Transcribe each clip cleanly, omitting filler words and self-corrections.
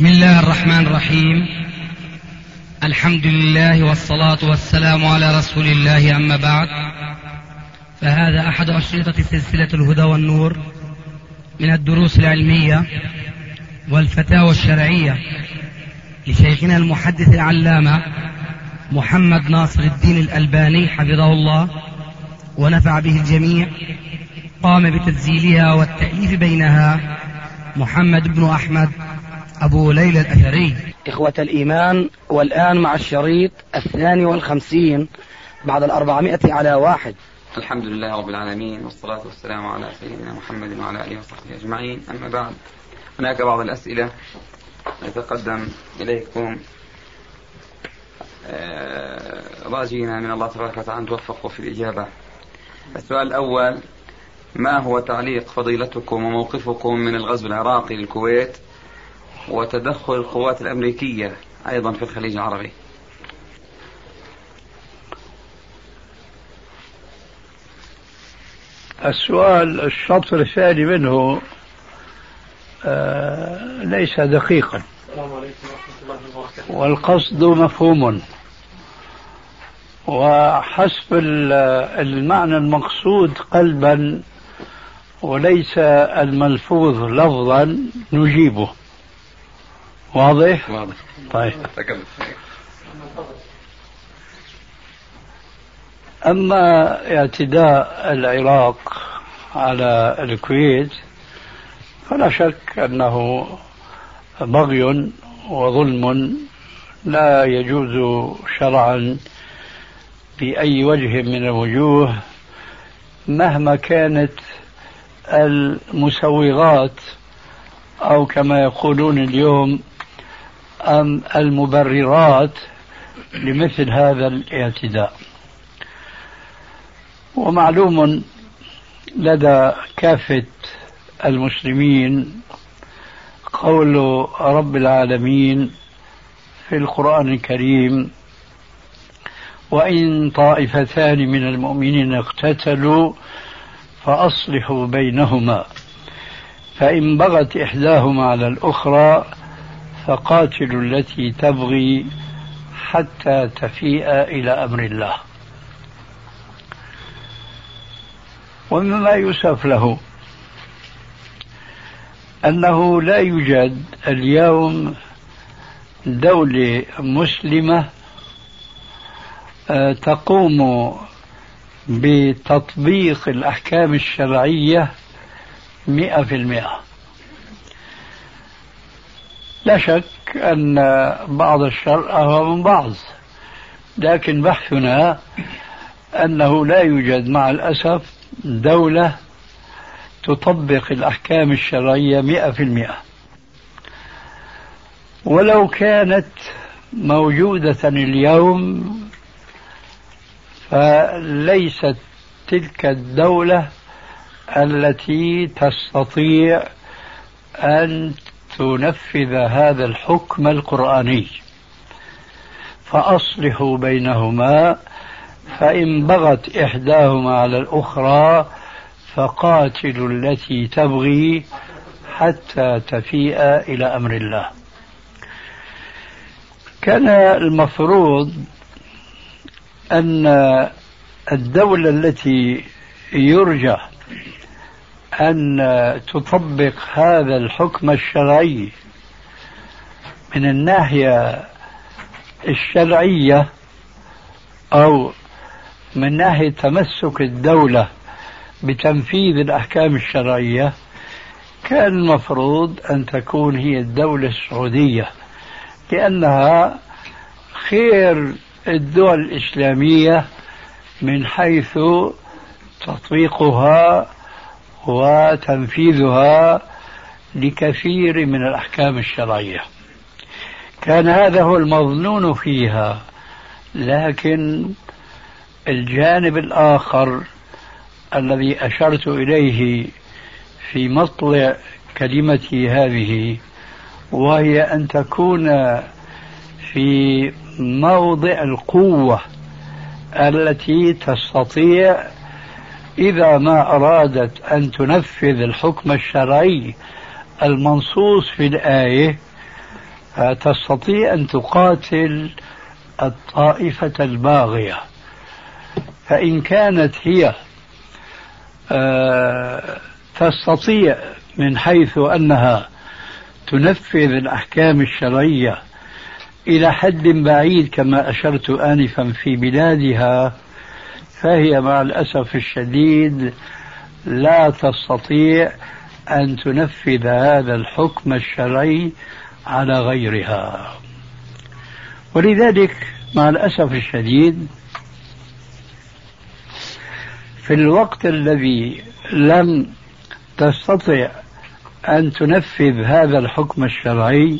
بسم الله الرحمن الرحيم. الحمد لله والصلاة والسلام على رسول الله، أما بعد، فهذا أحد أشرطة سلسلة الهدى والنور من الدروس العلمية والفتاوى الشرعية لشيخنا المحدث العلامة محمد ناصر الدين الألباني حفظه الله ونفع به الجميع. قام بتسجيلها والتأليف بينها محمد بن أحمد أبو ليلى الأثري. إخوة الإيمان، والآن مع الشريط 52 بعد 400 على 1. الحمد لله رب العالمين، والصلاة والسلام على سيدنا محمد وعلى آله وصحبه أجمعين، أما بعد. هناك بعض الأسئلة نتقدم إليكم راجينا من الله تبارك وتعالى أن توفقوا في الإجابة. السؤال الأول: ما هو تعليق فضيلتكم وموقفكم من الغزو العراقي للكويت وتدخل القوات الأمريكية أيضا في الخليج العربي؟ السؤال الشطر الثاني منه ليس دقيقا، والقصد مفهوم، وحسب المعنى المقصود قلبا وليس الملفوظ لفظا نجيبه. واضح؟ طيب. أما اعتداء العراق على الكويت فلا شك أنه بغي وظلم لا يجوز شرعا بأي وجه من الوجوه، مهما كانت المسوغات أو كما يقولون اليوم المبررات لمثل هذا الاعتداء. ومعلوم لدى كافة المسلمين قول رب العالمين في القرآن الكريم: وإن طائفتان من المؤمنين اقتتلوا فأصلحوا بينهما فإن بغت إحداهما على الأخرى فقاتلوا التي تبغي حتى تفيء إلى أمر الله. ومما يؤسف له أنه لا يوجد اليوم دولة مسلمة تقوم بتطبيق الأحكام الشرعية 100%. لا شك أن بعض الشرع أهوى من بعض، لكن بحثنا أنه لا يوجد مع الأسف دولة تطبق الأحكام الشرعية 100%. ولو كانت موجودة اليوم فليست تلك الدولة التي تستطيع أن تنفذ هذا الحكم القرآني. فأصلحوا بينهما فإن بغت إحداهما على الأخرى فقاتلوا التي تبغي حتى تفيء إلى أمر الله. كان المفروض أن الدولة التي يرجى أن تطبق هذا الحكم الشرعي من الناحية الشرعية أو من ناحية تمسك الدولة بتنفيذ الأحكام الشرعية، كان المفروض أن تكون هي الدولة السعودية، لأنها خير الدول الإسلامية من حيث تطبيقها وتنفيذها لكثير من الأحكام الشرعية. كان هذا هو المظنون فيها. لكن الجانب الآخر الذي أشرت إليه في مطلع كلمتي هذه، وهي أن تكون في موضع القوة التي تستطيع إذا ما أرادت أن تنفذ الحكم الشرعي المنصوص في الآية تستطيع أن تقاتل الطائفة الباغية، فإن كانت هي تستطيع من حيث أنها تنفذ الأحكام الشرعية إلى حد بعيد كما أشرت آنفا في بلادها، فهي مع الأسف الشديد لا تستطيع أن تنفذ هذا الحكم الشرعي على غيرها. ولذلك مع الأسف الشديد في الوقت الذي لم تستطع أن تنفذ هذا الحكم الشرعي،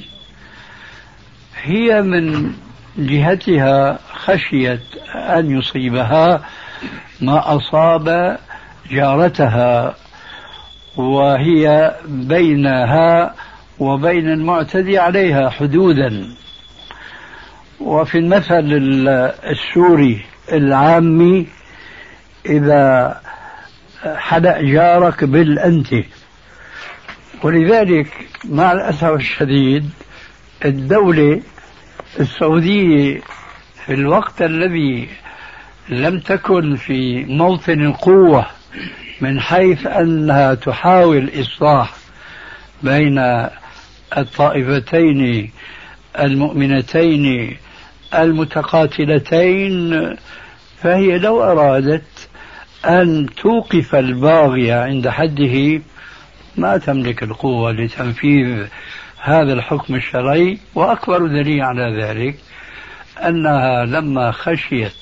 هي من جهتها خشيت أن يصيبها ما أصاب جارتها، وهي بينها وبين المعتدي عليها حدودا. وفي المثل السوري العامي إذا حدأ جارك بالأنت. ولذلك مع الأسف الشديد الدولة السعودية في الوقت الذي لم تكن في موطن القوة من حيث أنها تحاول إصلاح بين الطائفتين المؤمنتين المتقاتلتين، فهي لو أرادت أن توقف الباغي عند حده ما تملك القوة لتنفيذ هذا الحكم الشرعي. وأكبر دليل على ذلك أنها لما خشيت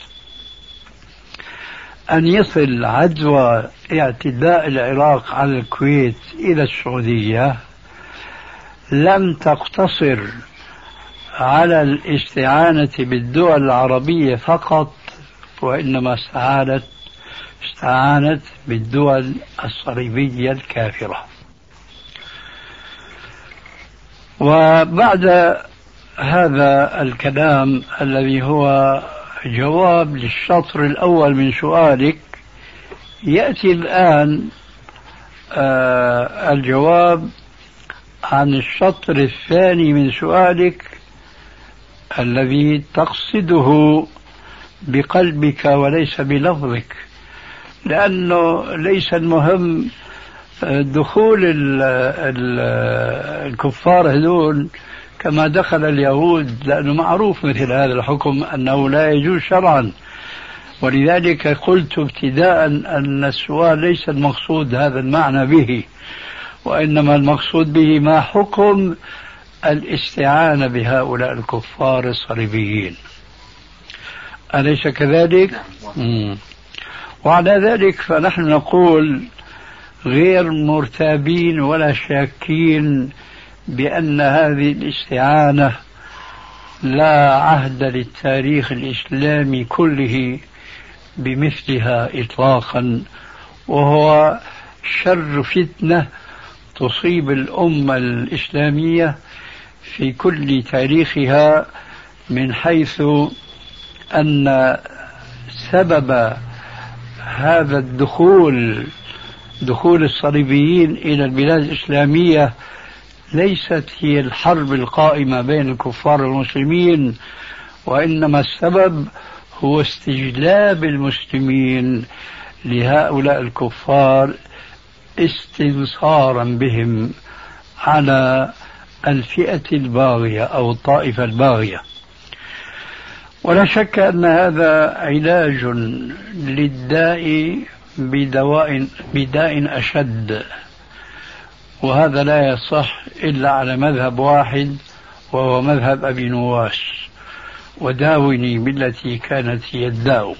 أن يصل عدوى اعتداء العراق على الكويت إلى السعودية لم تقتصر على الاستعانة بالدول العربية فقط، وإنما استعانت بالدول الصليبية الكافرة. وبعد هذا الكلام الذي هو جواب للشطر الأول من سؤالك، يأتي الآن الجواب عن الشطر الثاني من سؤالك الذي تقصده بقلبك وليس بلفظك، لأنه ليس المهم دخول الكفار هذول كما دخل اليهود، لأنه معروف مثل هذا الحكم أنه لا يجوز شرعا. ولذلك قلت ابتداء أن السؤال ليس المقصود هذا المعنى به، وإنما المقصود به ما حكم الاستعانة بهؤلاء الكفار الصليبيين، أليس كذلك؟ وعلى ذلك فنحن نقول غير مرتابين ولا شاكين بأن هذه الاستعانة لا عهد للتاريخ الإسلامي كله بمثلها إطلاقا، وهو شر فتنة تصيب الأمة الإسلامية في كل تاريخها، من حيث أن سبب هذا دخول الصليبيين إلى البلاد الإسلامية ليست هي الحرب القائمة بين الكفار والمسلمين، وإنما السبب هو استجلاب المسلمين لهؤلاء الكفار استنصارا بهم على الفئة الباغية أو الطائفة الباغية. ولا شك أن هذا علاج للداء بداء أشد، وهذا لا يصح إلا على مذهب واحد وهو مذهب أبي نواس، وداوني بالتي كانت هي الداء.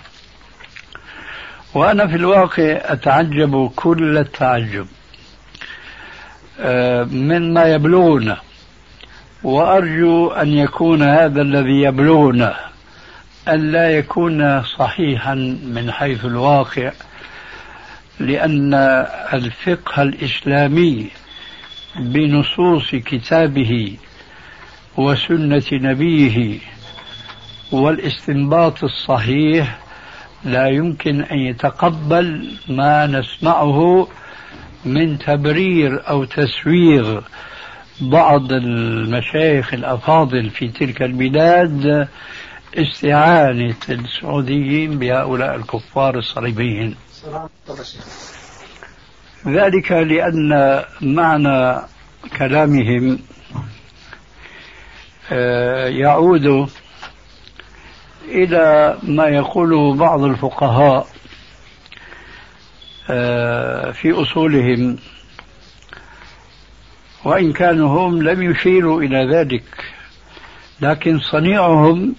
وأنا في الواقع أتعجب كل التعجب مما يبلغنا، وأرجو أن يكون هذا الذي يبلغنا أن لا يكون صحيحا من حيث الواقع، لأن الفقه الإسلامي بنصوص كتابه وسنة نبيه والاستنباط الصحيح لا يمكن أن يتقبل ما نسمعه من تبرير أو تسويغ بعض المشايخ الأفاضل في تلك البلاد استعانة السعوديين بهؤلاء الكفار الصليبيين. ذلك لأن معنى كلامهم يعود إلى ما يقوله بعض الفقهاء في أصولهم، وإن كانوا هم لم يشيروا إلى ذلك، لكن صنيعهم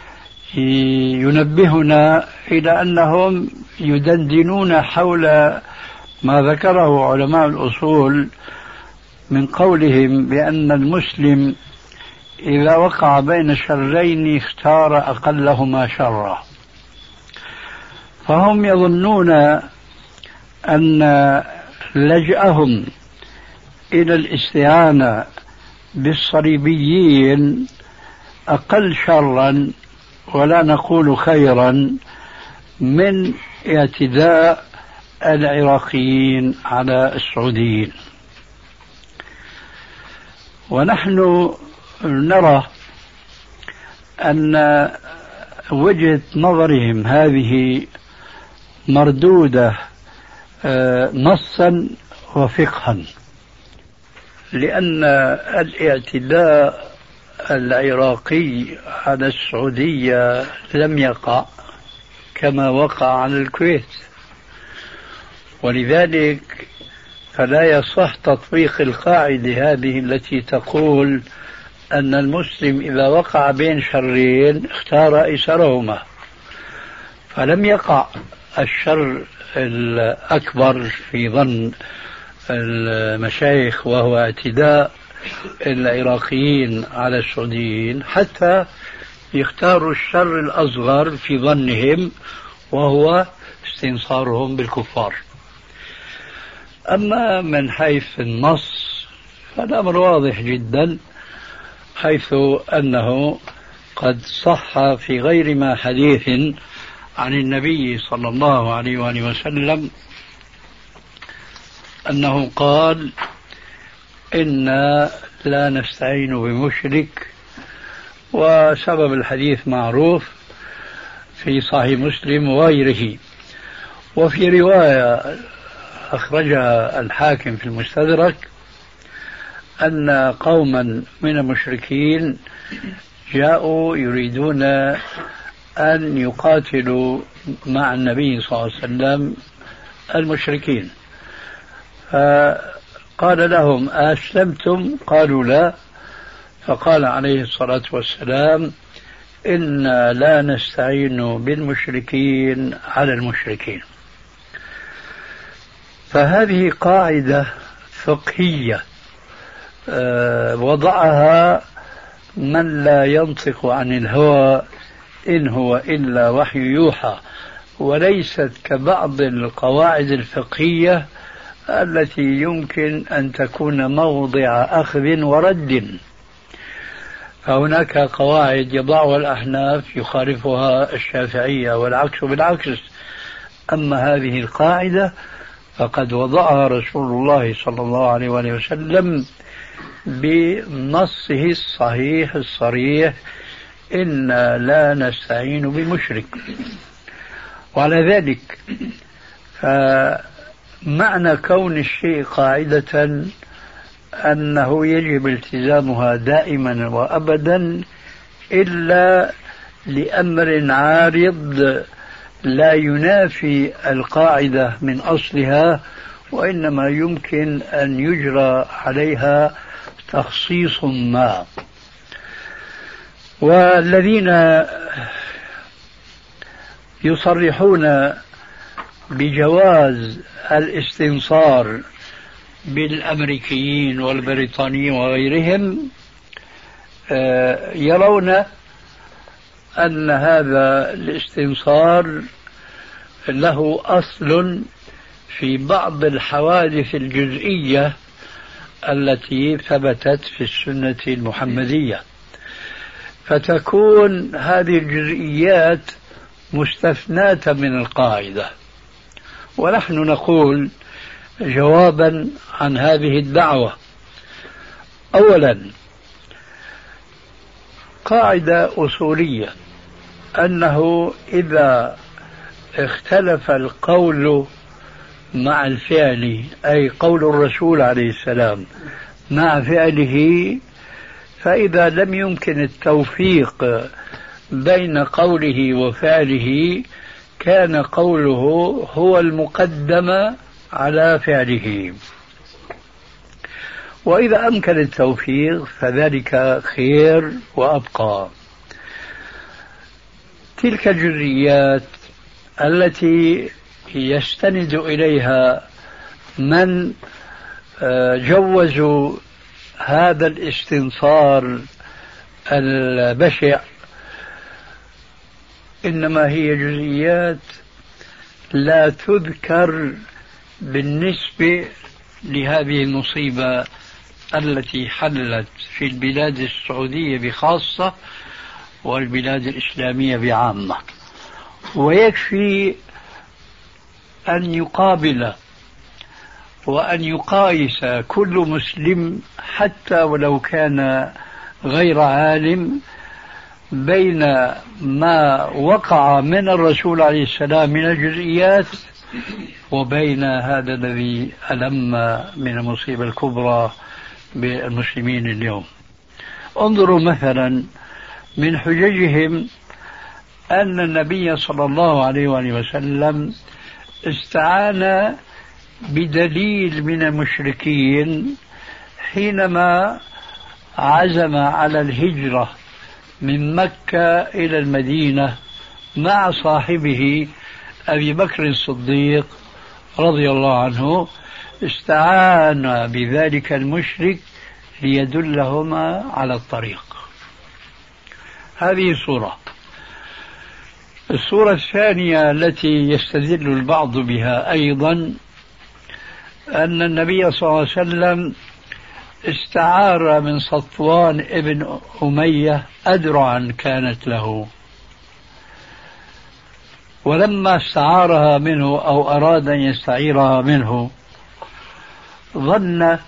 ينبهنا إلى أنهم يدندنون حول ما ذكره علماء الأصول من قولهم بأن المسلم إذا وقع بين شرين اختار أقلهما شرا. فهم يظنون أن لجأهم إلى الاستعانة بالصليبيين أقل شرا ولا نقول خيرا من اعتداء العراقيين على السعوديين. ونحن نرى أن وجهة نظرهم هذه مردودة نصا وفقها، لأن الاعتداء العراقي على السعودية لم يقع كما وقع على الكويت، ولذلك فلا يصح تطبيق القاعدة هذه التي تقول أن المسلم إذا وقع بين شرين اختار أيسرهما. فلم يقع الشر الأكبر في ظن المشايخ وهو اعتداء العراقيين على السعوديين حتى يختاروا الشر الأصغر في ظنهم وهو استنصارهم بالكفار. أما من حيث النص فالأمر واضح جدا، حيث أنه قد صح في غير ما حديث عن النبي صلى الله عليه وآله وسلم أنه قال: إنا لا نستعين بمشرك. وسبب الحديث معروف في صحيح مسلم وغيره. وفي رواية أخرجها الحاكم في المستدرك أن قوما من المشركين جاءوا يريدون أن يقاتلوا مع النبي صلى الله عليه وسلم المشركين، فقال لهم: أسلمتم؟ قالوا: لا. فقال عليه الصلاة والسلام: إنا لا نستعين بالمشركين على المشركين. فهذه قاعدة فقهية وضعها من لا ينطق عن الهوى إن هو إلا وحي يوحى، وليست كبعض القواعد الفقهية التي يمكن أن تكون موضع أخذ ورد. فهناك قواعد يضعها الأحناف يخالفها الشافعية والعكس بالعكس. أما هذه القاعدة فقد وضعها رسول الله صلى الله عليه وسلم بنصه الصحيح الصريح: إنا لا نستعين بمشرك. وعلى ذلك فمعنى كون الشيء قاعدة أنه يجب التزامها دائما وأبدا إلا لأمر عارض لا ينافي القاعدة من أصلها، وإنما يمكن أن يجرى عليها تخصيص ما. والذين يصرحون بجواز الاستنصار بالأمريكيين والبريطانيين وغيرهم يرون أن هذا الاستنصار له أصل في بعض الحوادث الجزئية التي ثبتت في السنة المحمدية، فتكون هذه الجزئيات مستثناة من القاعدة. ونحن نقول جوابا عن هذه الدعوة: أولا، قاعدة أصولية أنه إذا اختلف القول مع الفعل، أي قول الرسول عليه السلام مع فعله، فإذا لم يمكن التوفيق بين قوله وفعله كان قوله هو المقدم على فعله، وإذا أمكن التوفيق فذلك خير وأبقى. تلك الجزئيات التي يستند إليها من جوزوا هذا الاستنصار البشع إنما هي جزئيات لا تذكر بالنسبة لهذه المصيبة التي حلت في البلاد السعودية بخاصة والبلاد الإسلامية بعامة. ويكفي أن يقابل وأن يقايس كل مسلم حتى ولو كان غير عالم بين ما وقع من الرسول عليه السلام من الجزئيات وبين هذا الذي ألم من المصيبة الكبرى بالمسلمين اليوم. انظروا مثلا من حججهم أن النبي صلى الله عليه وآله وسلم استعان بدليل من المشركين حينما عزم على الهجرة من مكة إلى المدينة مع صاحبه أبي بكر الصديق رضي الله عنه. استعان بذلك المشرك ليدلهما على الطريق. هذه صورة. الصورة الثانية التي يستدل البعض بها أيضا أن النبي صلى الله عليه وسلم استعار من صفوان ابن أمية أدرعا كانت له، ولما استعارها منه أو أراد أن يستعيرها منه ظن،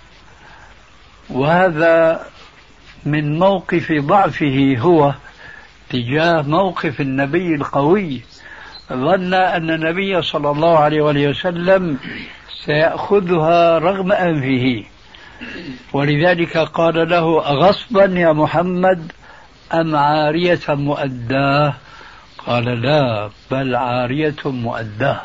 وهذا من موقف ضعفه هو تجاه موقف النبي القوي، ظن أن النبي صلى الله عليه وسلم سيأخذها رغم أنفه، ولذلك قال له: أغصبا يا محمد أم عارية مؤداه؟ قال: لا، بل عارية مؤداه.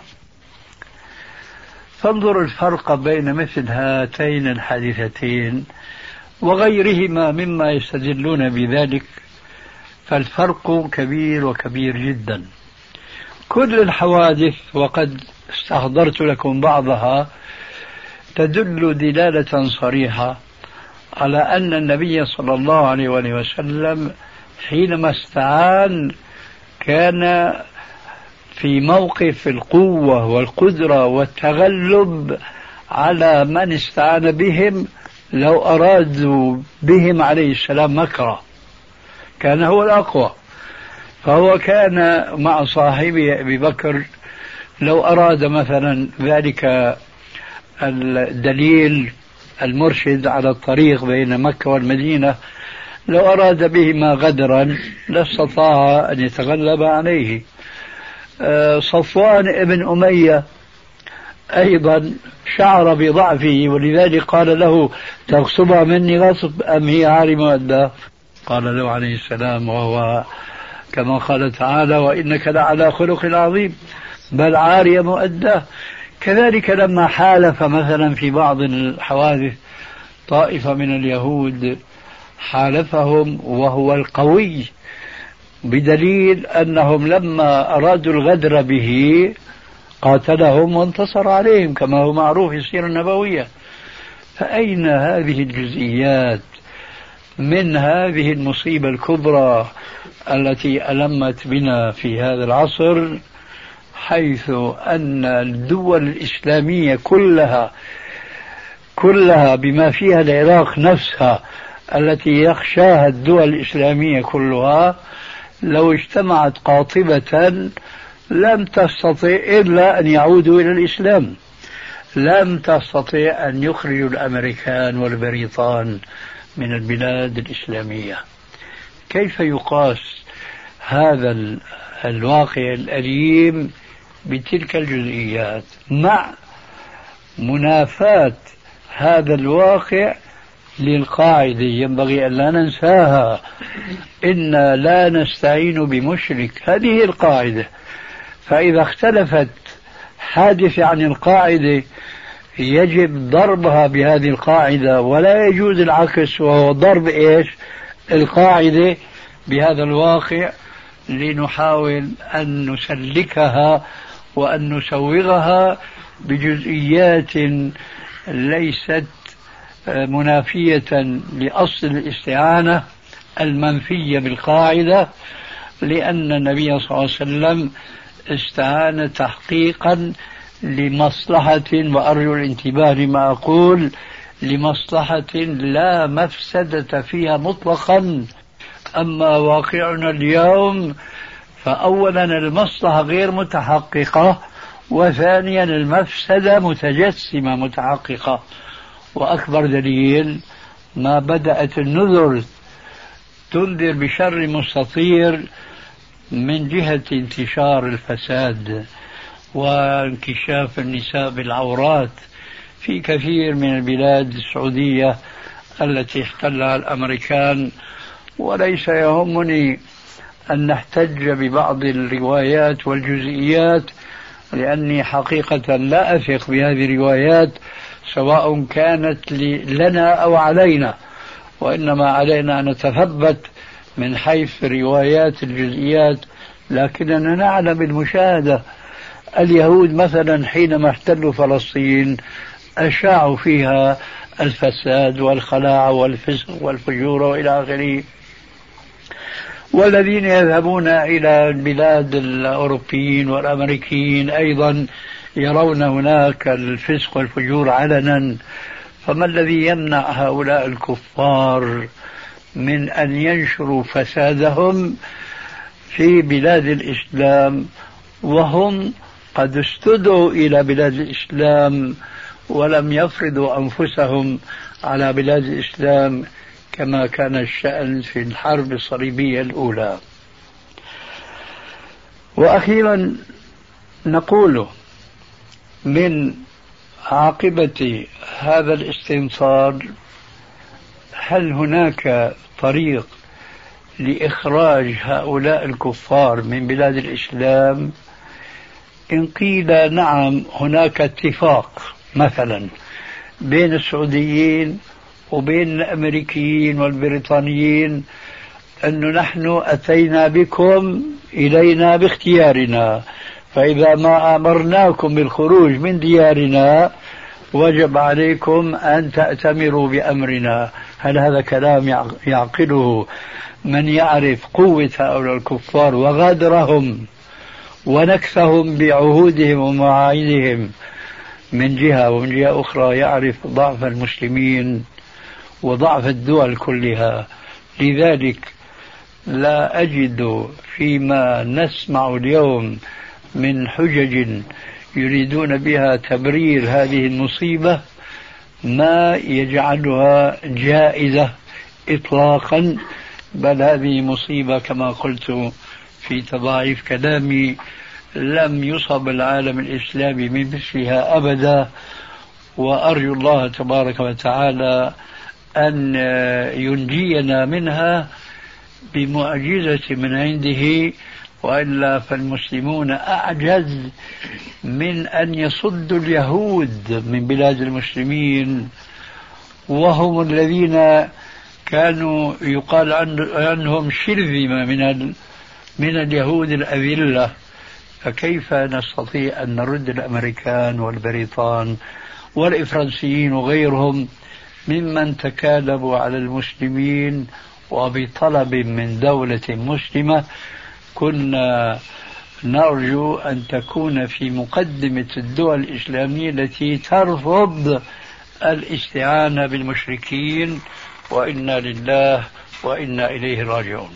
فانظر الفرق بين مثل هاتين الحادثتين وغيرهما مما يستدلون بذلك، فالفرق كبير وكبير جدا. كل الحوادث وقد استحضرت لكم بعضها تدل دلالة صريحة على أن النبي صلى الله عليه وسلم حينما استعان كان في موقف القوة والقدرة والتغلب على من استعان بهم لو أرادوا بهم عليه السلام مكره، كان هو الأقوى. فهو كان مع صاحبه أبي بكر لو أراد مثلا ذلك الدليل المرشد على الطريق بين مكة والمدينة، لو أراد بهما غدرا لاستطاع أن يتغلب عليه. صفوان ابن أمية أيضا شعر بضعفه، ولذلك قال له: تغصبها مني غصب أم هي عاري مؤداه؟ قال له عليه السلام، وهو كما قال تعالى: وإنك لعلى خلق عظيم، بل عارية مؤداه. كذلك لما حالف مثلا في بعض الحوادث طائفة من اليهود حالفهم وهو القوي، بدليل أنهم لما أرادوا الغدر به قاتلهم وانتصر عليهم كما هو معروف في السيرة النبوية. فأين هذه الجزئيات من هذه المصيبة الكبرى التي ألمت بنا في هذا العصر، حيث أن الدول الإسلامية كلها بما فيها العراق نفسها التي يخشاها الدول الإسلامية كلها لو اجتمعت قاطبة لم تستطع إلا أن يعودوا إلى الإسلام، لم تستطع أن يخرجوا الأمريكان والبريطان من البلاد الإسلامية. كيف يقاس هذا الواقع الأليم بتلك الجزئيات مع منافاة هذا الواقع للقاعدة ينبغي أن لا ننساها: إنا لا نستعين بمشرك. هذه القاعدة، فإذا اختلفت حادثة عن القاعدة يجب ضربها بهذه القاعدة، ولا يجوز العكس، وهو ضرب القاعدة بهذا الواقع لنحاول أن نسلكها وأن نسوغها بجزئيات ليست منافية لأصل الاستعانة المنفية بالقاعدة، لأن النبي صلى الله عليه وسلم استعان تحقيقا لمصلحة، وأرجو الانتباه لما أقول، لمصلحة لا مفسدة فيها مطلقا. أما واقعنا اليوم فأولا المصلحة غير متحققة، وثانيا المفسدة متجسمة متحققة. وأكبر دليل ما بدأت النذر تنذر بشر مستطير من جهة انتشار الفساد وانكشاف النساء بالعورات في كثير من البلاد السعودية التي احتلها الأمريكان. وليس يهمني أن نحتج ببعض الروايات والجزئيات، لأني حقيقة لا أثق بهذه الروايات سواء كانت لنا أو علينا، وإنما علينا أن نتثبت من حيث روايات الجزئيات. لكننا نعلم المشاهدة، اليهود مثلا حينما احتلوا فلسطين أشاعوا فيها الفساد والخلاعة والفسق والفجور وإلى آخره، والذين يذهبون إلى البلاد الأوروبيين والأمريكيين أيضا يرون هناك الفسق والفجور علنا. فما الذي يمنع هؤلاء الكفار من أن ينشروا فسادهم في بلاد الإسلام، وهم قد استدعوا إلى بلاد الإسلام ولم يفرضوا أنفسهم على بلاد الإسلام كما كان الشأن في الحرب الصليبية الأولى. وأخيرا نقول من عاقبة هذا الاستنصار: هل هناك طريق لإخراج هؤلاء الكفار من بلاد الإسلام؟ إن قيل نعم، هناك اتفاق مثلا بين السعوديين وبين الأمريكيين والبريطانيين أنه نحن أتينا بكم إلينا باختيارنا، فإذا ما أمرناكم بالخروج من ديارنا وجب عليكم أن تأتمروا بأمرنا. هل هذا كلام يعقله من يعرف قوة هؤلاء الكفار وغدرهم ونكثهم بعهودهم ومواعيدهم من جهة، ومن جهة أخرى يعرف ضعف المسلمين وضعف الدول كلها؟ لذلك لا أجد فيما نسمع اليوم من حجج يريدون بها تبرير هذه المصيبة ما يجعلها جائزة إطلاقا، بل هذه مصيبة كما قلت في تضاعيف كلامي لم يصب العالم الإسلامي من مثلها أبدا. وأرجو الله تبارك وتعالى أن ينجينا منها بمعجزة من عنده، وإلا فالمسلمون أعجز من أن يصدوا اليهود من بلاد المسلمين، وهم الذين كانوا يقال عنهم شرذمة من اليهود الأذلة. فكيف نستطيع أن نرد الأمريكان والبريطان والفرنسيين وغيرهم ممن تكالبوا على المسلمين وبطلب من دولة مسلمة؟ كنا نرجو أن تكون في مقدمة الدول الإسلامية التي ترفض الاستعانة بالمشركين، وإنا لله وإنا إليه راجعون.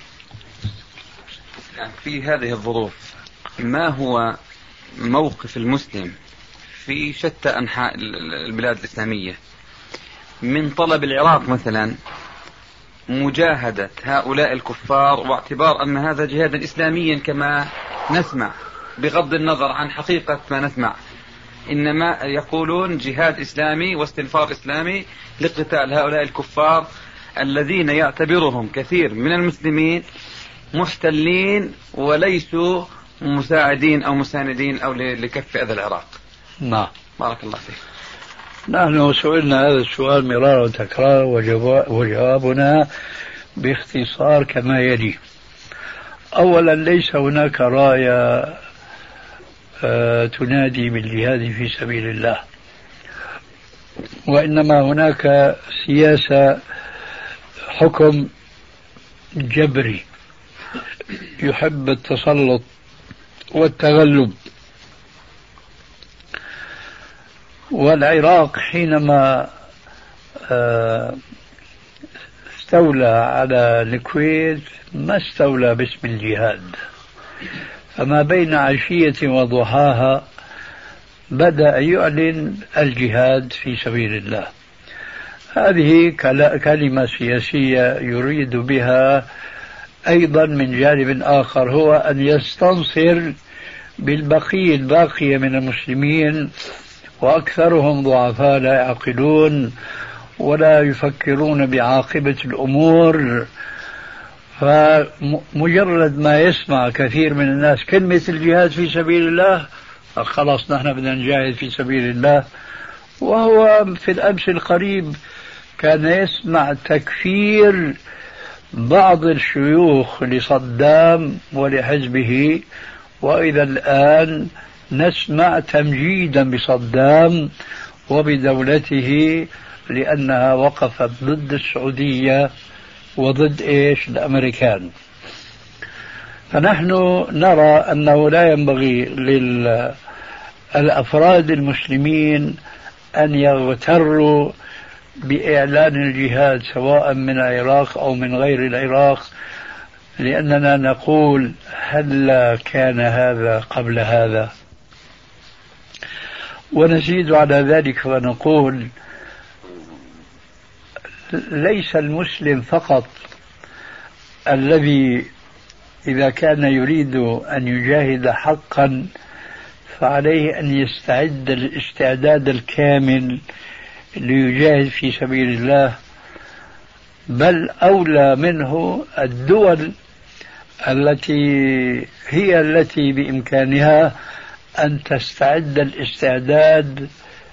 في هذه الظروف ما هو موقف المسلم في شتى أنحاء البلاد الإسلامية من طلب العراق مثلا مجاهدة هؤلاء الكفار، واعتبار أن هذا جهادا إسلاميا كما نسمع بغض النظر عن حقيقة ما نسمع، إنما يقولون جهاد إسلامي واستنفار إسلامي لقتال هؤلاء الكفار الذين يعتبرهم كثير من المسلمين محتلين وليسوا مساعدين أو مساندين أو لكف أذى العراق. نعم. بارك الله فيك. نحن سئلنا هذا السؤال مرارا وتكرارا وجوابنا باختصار كما يلي. أولا، ليس هناك راية تنادي بالجهاد في سبيل الله، وإنما هناك سياسة حكم جبري يحب التسلط والتغلب. والعراق حينما استولى على الكويت ما استولى باسم الجهاد، فما بين عشية وضحاها بدأ يعلن الجهاد في سبيل الله. هذه كلمة سياسية يريد بها أيضا من جانب آخر هو أن يستنصر بالبقية الباقية من المسلمين، وأكثرهم ضعفاء لا يعقلون ولا يفكرون بعاقبة الأمور. فمجرد ما يسمع كثير من الناس كلمة الجهاد في سبيل الله خلاص نحن بدنا نجاهد في سبيل الله. وهو في الأمس القريب كان يسمع تكفير بعض الشيوخ لصدام ولحزبه، وإذا الآن نسمع تمجيدا بصدام وبدولته لأنها وقفت ضد السعودية وضد إيش؟ الأمريكان. فنحن نرى أنه لا ينبغي للأفراد المسلمين أن يغتروا بإعلان الجهاد سواء من العراق أو من غير العراق، لأننا نقول هل كان هذا قبل هذا؟ ونزيد على ذلك ونقول ليس المسلم فقط الذي إذا كان يريد أن يجاهد حقا فعليه أن يستعد الاستعداد الكامل ليجاهد في سبيل الله، بل أولى منه الدول التي بإمكانها أن تستعد الاستعداد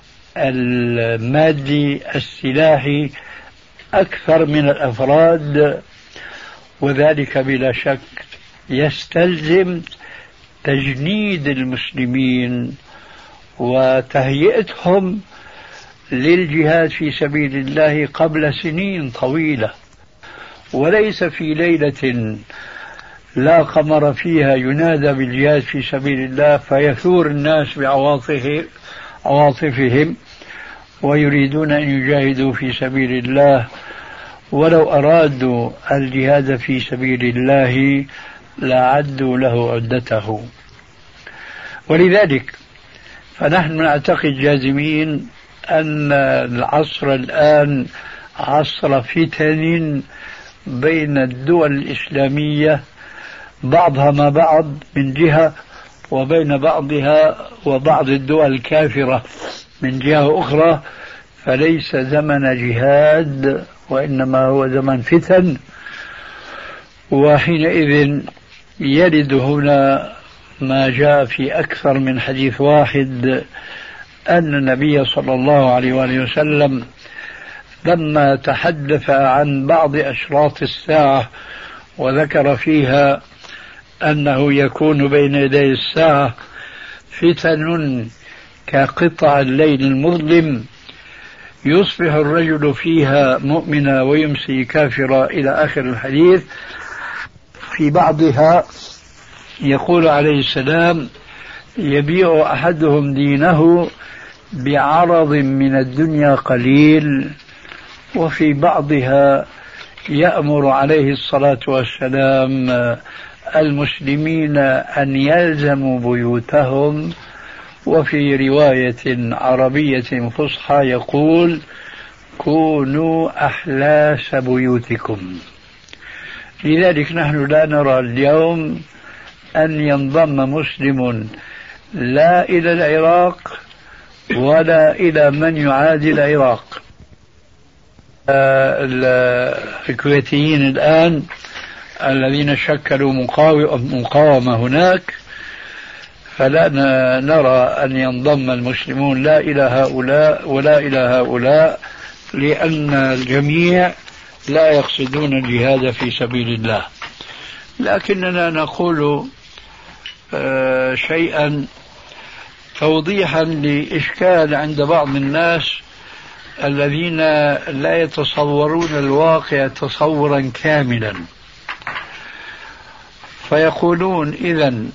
المادي السلاحي أكثر من الأفراد، وذلك بلا شك يستلزم تجنيد المسلمين وتهيئتهم للجهاد في سبيل الله قبل سنين طويلة، وليس في ليلة لا قمر فيها ينادى بالجهاد في سبيل الله فيثور الناس بعواطفهم ويريدون أن يجاهدوا في سبيل الله، ولو أرادوا الجهاد في سبيل الله لعدوا له عدته. ولذلك فنحن نعتقد جازمين أن العصر الآن عصر فتن بين الدول الإسلامية بعضها مع بعض من جهة، وبين بعضها وبعض الدول الكافرة من جهة أخرى، فليس زمن جهاد وإنما هو زمن فتن. وحينئذ يرد هنا ما جاء في أكثر من حديث واحد أن النبي صلى الله عليه وآله وسلم لما تحدث عن بعض أشراط الساعة وذكر فيها أنه يكون بين يدي الساعة فتن كقطع الليل المظلم يصبح الرجل فيها مؤمنا ويمسي كافرا إلى آخر الحديث. في بعضها يقول عليه السلام يبيع أحدهم دينه بعرض من الدنيا قليل، وفي بعضها يأمر عليه الصلاة والسلام المسلمين أن يلزموا بيوتهم، وفي رواية عربية فصحى يقول كونوا أحلاس بيوتكم. لذلك نحن لا نرى اليوم أن ينضم مسلم لا إلى العراق ولا إلى من يعادي العراق. الكويتيين الآن الذين شكلوا مقاومة هناك، فلا نرى أن ينضم المسلمون لا إلى هؤلاء ولا إلى هؤلاء، لأن الجميع لا يقصدون الجهاد في سبيل الله. لكننا نقول شيئا توضيحا لإشكال عند بعض الناس الذين لا يتصورون الواقع تصورا كاملا، فيقولون إذن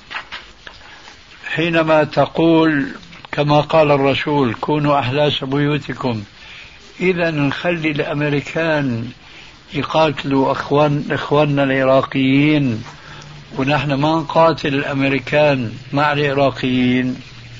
حينما تقول كما قال الرسول كونوا أحلاس بيوتكم، إذن نخلي الأمريكان يقاتلوا إخواننا العراقيين ونحن ما نقاتل الأمريكان مع العراقيين؟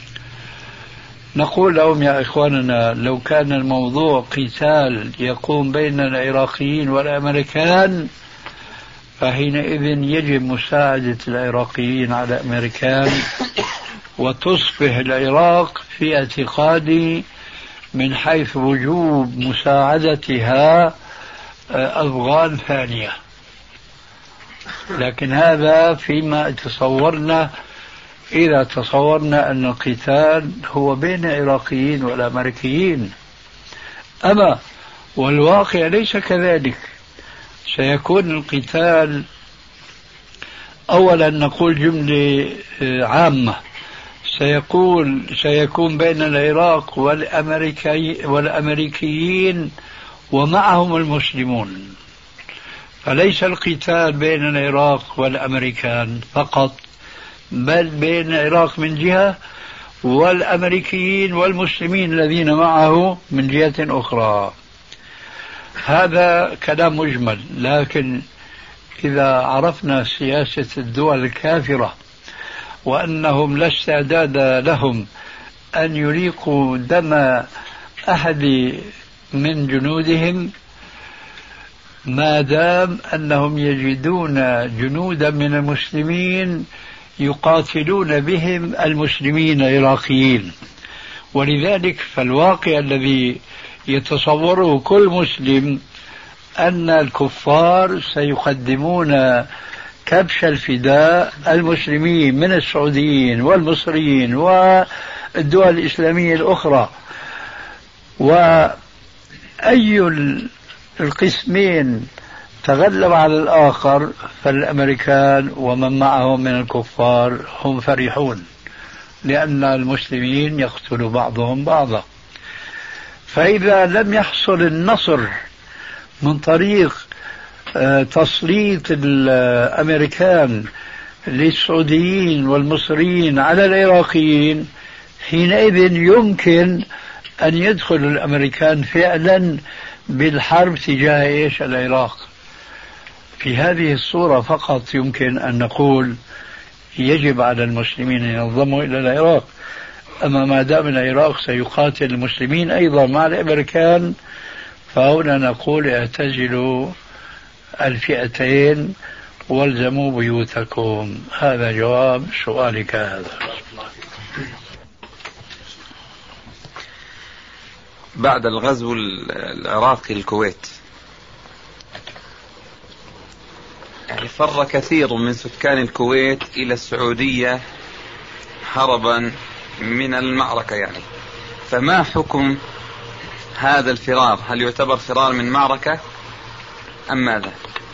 نقول لهم يا إخواننا لو كان الموضوع قتال يقوم بين العراقيين والأمريكان فحينئذ يجب مساعدة العراقيين على الأمريكان، وتصبح العراق في اعتقادي من حيث وجوب مساعدتها أفغان ثانية. لكن هذا فيما تصورنا، إذا تصورنا أن القتال هو بين العراقيين والأمريكيين. أما والواقع ليس كذلك، سيكون القتال أولا نقول جملة عامة، سيكون بين العراق والأمريكيين ومعهم المسلمون، فليس القتال بين العراق والأمريكان فقط، بل بين العراق من جهة والأمريكيين والمسلمين الذين معه من جهة أخرى. هذا كلام مجمل، لكن إذا عرفنا سياسة الدول الكافرة وأنهم لا استعداد لهم أن يريقوا دم أحد من جنودهم ما دام أنهم يجدون جنودا من المسلمين يقاتلون بهم المسلمين العراقيين. ولذلك فالواقع الذي يتصوره كل مسلم أن الكفار سيقدمون كبش الفداء المسلمين من السعوديين والمصريين والدول الإسلامية الأخرى، وأي القسمين تغلب على الآخر فالأمريكان ومن معهم من الكفار هم فرحون، لأن المسلمين يقتل بعضهم بعضا. فإذا لم يحصل النصر من طريق تسليط الأمريكان للسعوديين والمصريين على العراقيين، حينئذ يمكن أن يدخل الأمريكان فعلا بالحرب تجاه العراق. في هذه الصورة فقط يمكن أن نقول يجب على المسلمين أن ينضموا إلى العراق. أما ما دام العراق سيقاتل المسلمين أيضا مع الأمريكان، فهنا نقول اعتزلوا الفئتين والزموا بيوتكم. هذا جواب سؤالك هذا. بعد الغزو العراقي للكويت فر كثير من سكان الكويت إلى السعودية هربا من المعركة فما حكم هذا الفرار؟ هل يعتبر فرار من معركة أم ماذا؟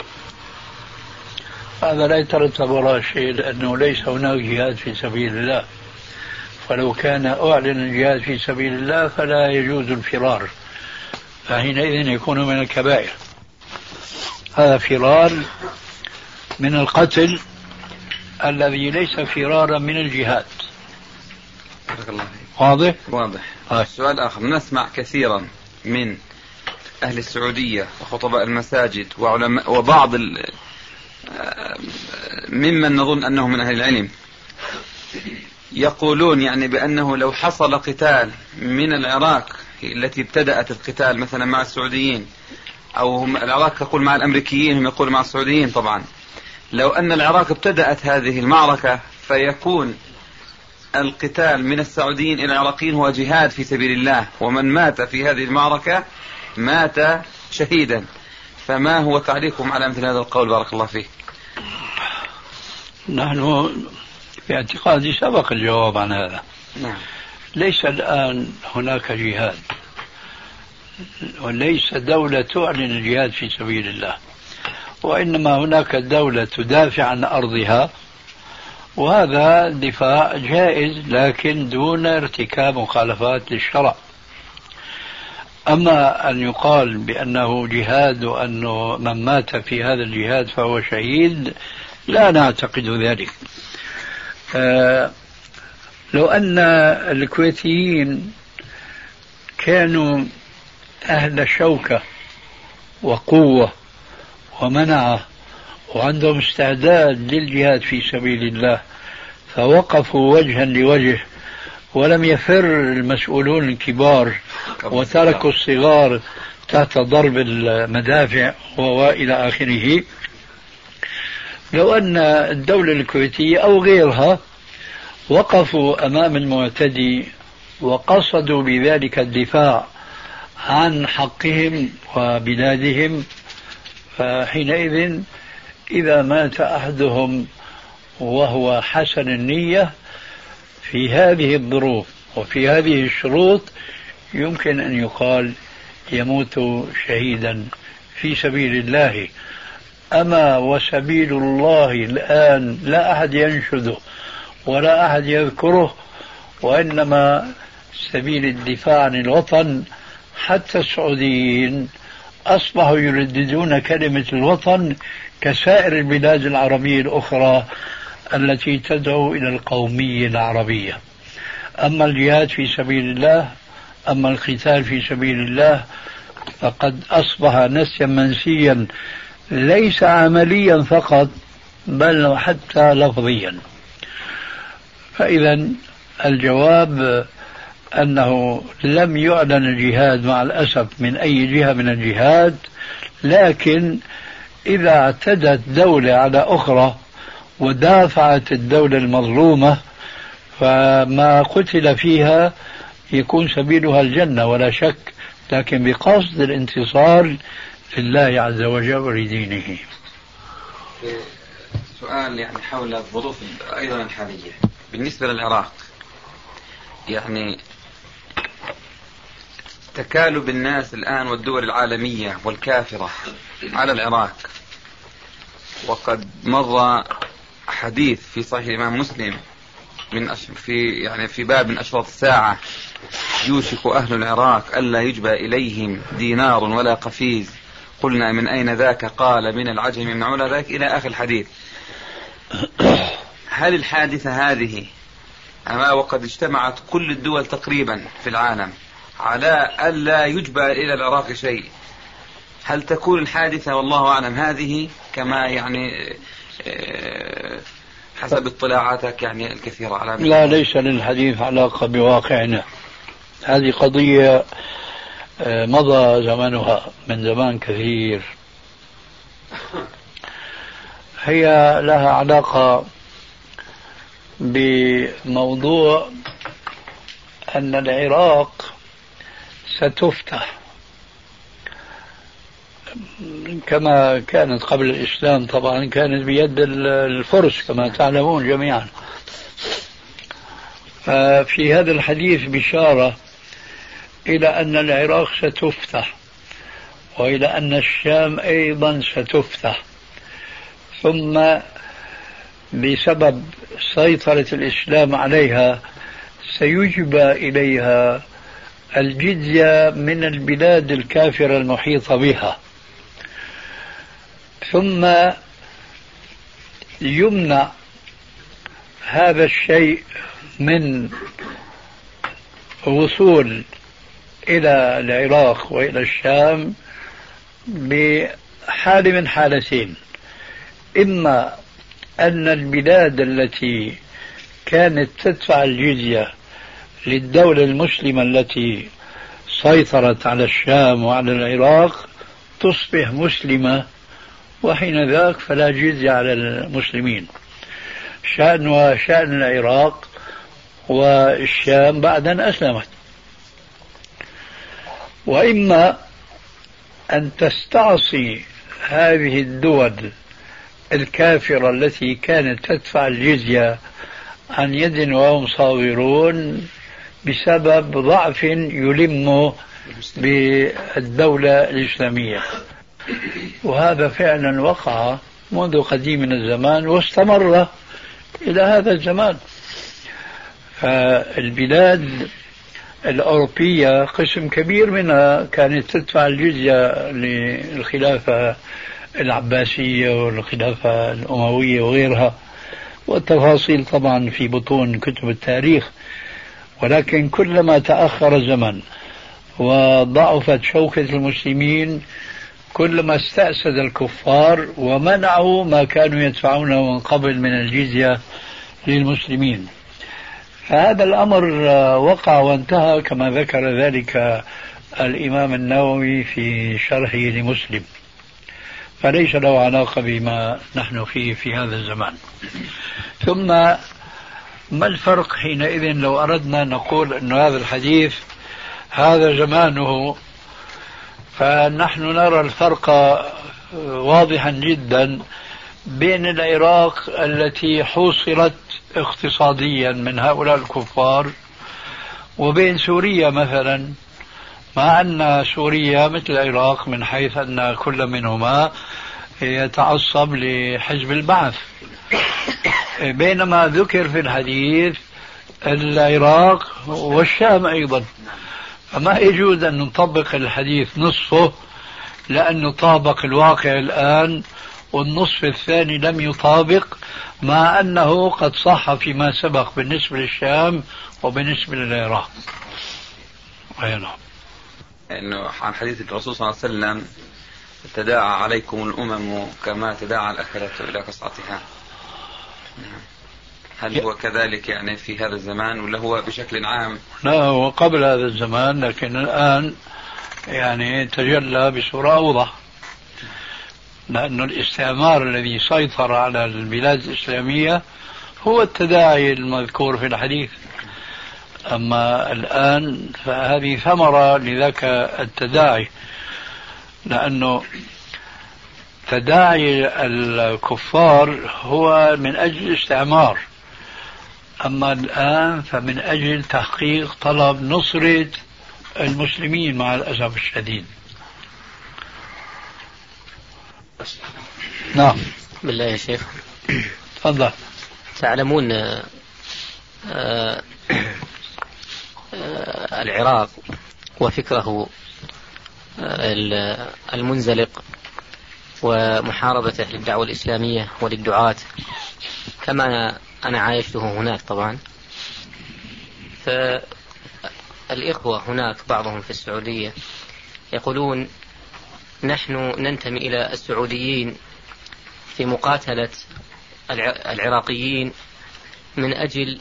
هذا لا يترتب وراء شيء، لأنه ليس هناك جهاد في سبيل الله، فلو كان أعلن الجهاد في سبيل الله فلا يجوز الفرار، فحينئذ يكون من الكبائر. هذا فرار من القتل الذي ليس فرارا من الجهاد. واضح؟ واضح. السؤال آخر، نسمع كثيرا من أهل السعودية وخطباء المساجد وعلماء وبعض ممن نظن أنهم من أهل العلم يقولون بأنه لو حصل قتال من العراق التي ابتدأت القتال مثلا مع السعوديين، أو هم العراق تقول مع الأمريكيين، هم يقول مع السعوديين طبعا، لو أن العراق ابتدأت هذه المعركة فيكون القتال من السعوديين إلى العراقيين هو جهاد في سبيل الله، ومن مات في هذه المعركة مات شهيدا. فما هو تعليقكم على مثل هذا القول؟ بارك الله فيك. نحن في اعتقادي سبق الجواب عن هذا. نعم. ليس الآن هناك جهاد، وليس دولة تعلن الجهاد في سبيل الله، وإنما هناك دولة تدافع عن أرضها، وهذا دفاع جائز لكن دون ارتكاب مخالفات للشرع. أما أن يقال بأنه جهاد وأنه من مات في هذا الجهاد فهو شهيد، لا نعتقد ذلك. لو أن الكويتيين كانوا أهل شوكة وقوة ومنعة وعندهم استعداد للجهاد في سبيل الله، فوقفوا وجها لوجه ولم يفر المسؤولون الكبار وتركوا الصغار تحت ضرب المدافع وإلى آخره، لو أن الدولة الكويتية أو غيرها وقفوا أمام المعتدي وقصدوا بذلك الدفاع عن حقهم وبلادهم، فحينئذ إذا مات أحدهم وهو حسن النية في هذه الظروف وفي هذه الشروط يمكن أن يقال يموت شهيدا في سبيل الله. أما وسبيل الله الآن لا أحد ينشده ولا أحد يذكره، وإنما سبيل الدفاع عن الوطن. حتى السعوديين أصبحوا يرددون كلمة الوطن كسائر البلاد العربية الأخرى التي تدعو إلى القومية العربية. أما الجهاد في سبيل الله، أما القتال في سبيل الله، فقد أصبح نسيا منسيا، ليس عمليا فقط بل حتى لفظيا. فإذا الجواب أنه لم يعلن الجهاد مع الأسف من أي جهة من الجهاد، لكن إذا اعتدت دولة على أخرى ودافعت الدولة المظلومة فما قتل فيها يكون سبيلها الجنة ولا شك، لكن بقصد الانتصار لله عز وجل ولدينه. سؤال يعني حول الظروف أيضا الحالية بالنسبة للعراق، يعني تكالب الناس الآن والدول العالمية والكافرة على العراق، وقد مر حديث في صحيح الإمام مسلم في باب من أشراط الساعة: يوشك أهل العراق ألا يجبى إليهم دينار ولا قفيز. قلنا من أين ذاك؟ قال من العجم من علا ذاك، إلى آخر الحديث. هل الحادثة هذه أما وقد اجتمعت كل الدول تقريبا في العالم على ألا يجبى إلى العراق شيء، هل تكون الحادثة والله أعلم هذه كما يعني حسب اطلاعاتك يعني الكثيرة على لا، ليس للحديث علاقة بواقعنا. هذه قضية مضى زمنها من زمان كثير. هي لها علاقة بموضوع أن العراق ستفتح كما كانت قبل الإسلام، طبعا كانت بيد الفرس كما تعلمون جميعا. في هذا الحديث بشارة إلى أن العراق ستفتح، وإلى أن الشام أيضا ستفتح، ثم بسبب سيطرة الإسلام عليها سيجبى إليها الجزية من البلاد الكافرة المحيطة بها، ثم يمنع هذا الشيء من وصول إلى العراق وإلى الشام بحال من حالتين: إما أن البلاد التي كانت تدفع الجزية للدولة المسلمة التي سيطرت على الشام وعلى العراق تصبح مسلمة، وحين ذاك فلا جزية على المسلمين. شأن العراق والشام بعد أن أسلمت. وإما أن تستعصي هذه الدول الكافرة التي كانت تدفع الجزية عن يد وهم صاغرون بسبب ضعف يلم بالدولة الإسلامية، وهذا فعلا وقع منذ قديم من الزمان واستمر إلى هذا الزمان. فالبلاد الأوروبية قسم كبير منها كانت تدفع الجزية للخلافة العباسية والخلافة الأموية وغيرها، والتفاصيل طبعا في بطون كتب التاريخ. ولكن كلما تأخر الزمن وضعفت شوكة المسلمين كلما استأسد الكفار ومنعوا ما كانوا يدفعونه من قبل من الجزية للمسلمين. فهذا الأمر وقع وانتهى كما ذكر ذلك الإمام النووي في شرحه لمسلم، فليس له علاقة بما نحن فيه في هذا الزمان. ثم ما الفرق حينئذ لو أردنا نقول أن هذا الحديث هذا زمانه؟ فنحن نرى الفرق واضحا جدا بين العراق التي حوصرت اقتصاديا من هؤلاء الكفار وبين سوريا مثلا، مع أن سوريا مثل العراق من حيث أن كل منهما يتعصب لحزب البعث، بينما ذكر في الحديث العراق والشام أيضا. فما يجوز أن نطبق الحديث نصفه لأنه طابق الواقع الآن، والنصف الثاني لم يطابق، مع أنه قد صح فيما سبق بالنسبة للشام وبالنسبة للعراق. نعم. إنه عن حديث الرسول صلى الله عليه وسلم تداعى عليكم الأمم كما تداعى الأكلة إلى قصعتها. هل هو كذلك يعني في هذا الزمان ولا هو بشكل عام؟ لا، هو قبل هذا الزمان، لكن الآن يعني تجلى بصورة أوضح، لأن الاستعمار الذي سيطر على البلاد الإسلامية هو التداعي المذكور في الحديث. أما الآن فهذه ثمرة لذاك التداعي، لأنه تداعي الكفار هو من أجل الاستعمار، أما الآن فمن أجل تحقيق طلب نصرة المسلمين مع الأسف الشديد. نعم. بالله يا شيخ. تفضل. تعلمون العراق وفكره المنزلق ومحاربته للدعوة الإسلامية وللدعاة كما أنا عايشته هناك طبعا. فالإخوة هناك بعضهم في السعودية يقولون نحن ننتمي إلى السعوديين في مقاتلة العراقيين من أجل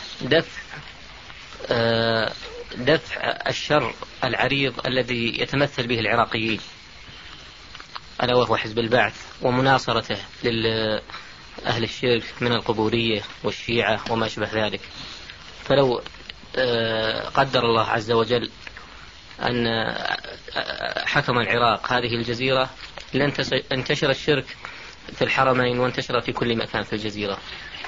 دفع الشر العريض الذي يتمثل به العراقيين، ألا وهو حزب البعث ومناصرته لأهل الشرك من القبورية والشيعة وما شبه ذلك. فلو قدر الله عز وجل أن حكم العراق هذه الجزيرة لانتشر الشرك في الحرمين وانتشر في كل مكان في الجزيرة،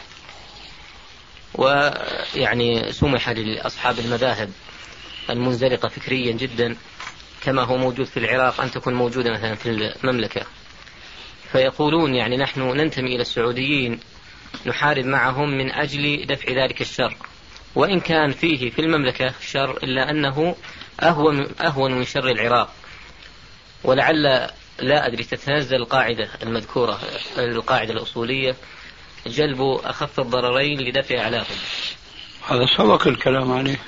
ويعني سمح لأصحاب المذاهب المنزلقة فكريا جدا كما هو موجود في العراق أن تكون موجودة مثلا في المملكة. فيقولون يعني نحن ننتمي إلى السعوديين نحارب معهم من أجل دفع ذلك الشر، وإن كان فيه في المملكة شر إلا أنه أهون من شر العراق. ولعل لا أدري تتنزل القاعدة المذكورة القاعدة الأصولية جلب أخف الضررين لدفع أعلاهم. هذا سبق الكلام عليه.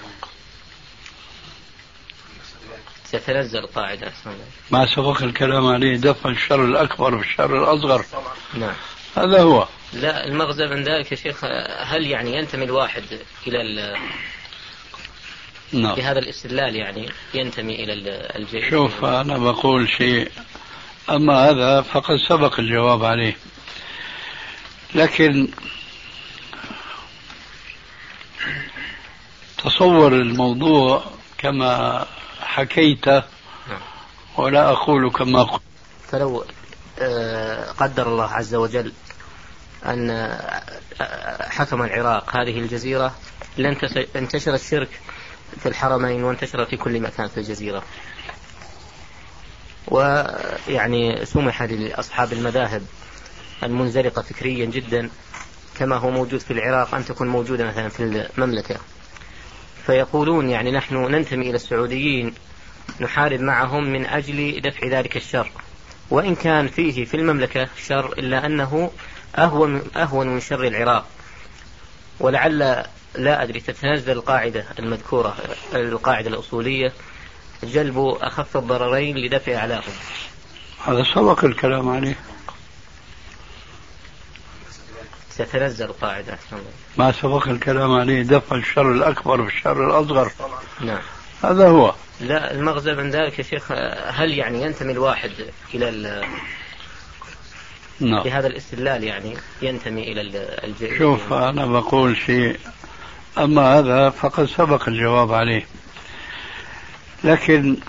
ستنزل القاعدة ما سبق الكلام عليه دفع الشر الأكبر والشر الأصغر. نعم. هذا هو. لا، المغزى من ذلك يا شيخ هل يعني ينتمي الواحد إلى بهذا الاستدلال يعني ينتمي إلى الجيش؟ شوف، أنا بقول شيء، أما هذا فقد سبق الجواب عليه. لكن تصور الموضوع كما حكيته ولا أقول كما قلت. فلو قدر الله عز وجل أن حكم العراق هذه الجزيرة انتشر الشرك في الحرمين وانتشر في كل مكان في الجزيرة، ويعني سمح لأصحاب المذاهب المنزلقة فكريا جدا كما هو موجود في العراق أن تكون موجودة مثلا في المملكة، فيقولون يعني نحن ننتمي إلى السعوديين نحارب معهم من أجل دفع ذلك الشر، وإن كان فيه في المملكة شر إلا أنه أهون من شر العراق. ولعل لا أدري تتنزل القاعدة المذكورة، القاعدة الأصولية، جلب أخف الضررين لدفع أعلاهم. هذا سبق الكلام عليه. ستنزل القاعدة. ما سبق الكلام عليه دفع الشر الأكبر بالشر الأصغر. نعم، هذا هو. لا، المغزى من ذلك يا شيخ، هل يعني ينتمي الواحد إلى بهذا الاستدلال يعني ينتمي إلى الجيش؟ شوف، أنا بقول شيء، أما هذا فقد سبق الجواب عليه. لكن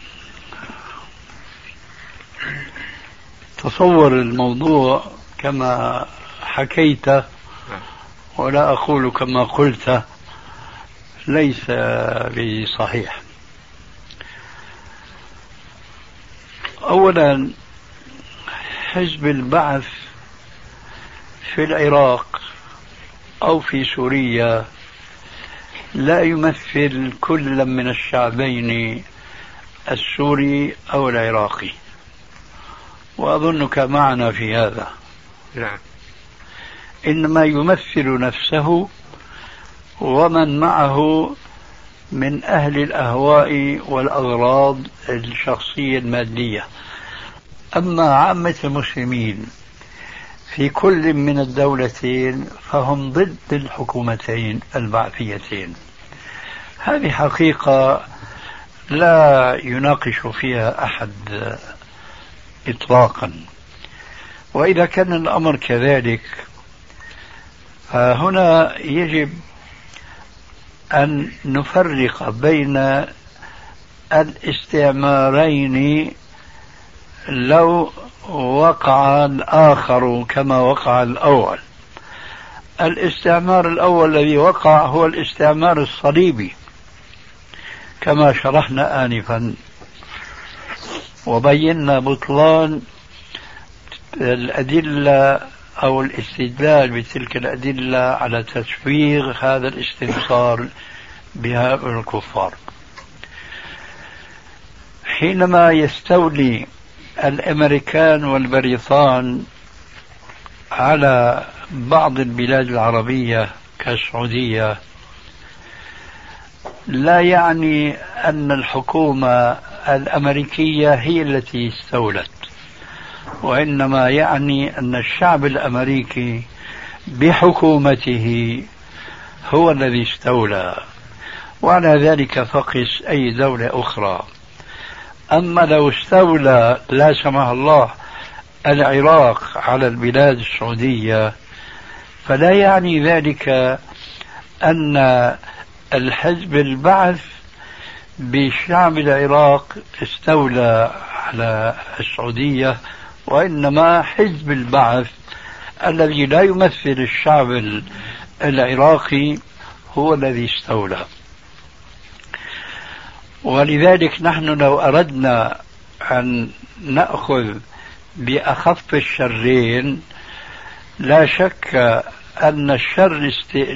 تصور الموضوع كما حكيته ولا أقول كما قلت ليس بصحيح. أولا، حزب البعث في العراق أو في سوريا لا يمثل كل من الشعبين السوري أو العراقي، وأظنك معنا في هذا. نعم. إنما يمثل نفسه ومن معه من أهل الأهواء والأغراض الشخصية المادية. أما عامة المسلمين في كل من الدولتين فهم ضد الحكومتين البعثيتين. هذه حقيقة لا يناقش فيها أحد إطلاقا. وإذا كان الأمر كذلك فهنا يجب أن نفرق بين الاستعمارين لو وقع الآخر كما وقع الأول. الاستعمار الأول الذي وقع هو الاستعمار الصليبي كما شرحنا آنفا، وبينا بطلان الأدلة أو الاستدلال بتلك الأدلة على تسويغ هذا الاستنصار بهؤلاء الكفار. حينما يستولي الأمريكان والبريطان على بعض البلاد العربية كالسعودية، لا يعني أن الحكومة الأمريكية هي التي استولت، وإنما يعني أن الشعب الأمريكي بحكومته هو الذي استولى، وعلى ذلك فقس أي دولة أخرى. أما لو استولى لا سمح الله العراق على البلاد السعودية فلا يعني ذلك أن الحزب البعث بشعب العراق استولى على السعودية، وإنما حزب البعث الذي لا يمثل الشعب العراقي هو الذي استولى. ولذلك نحن لو أردنا أن نأخذ بأخف الشرين لا شك أن الشر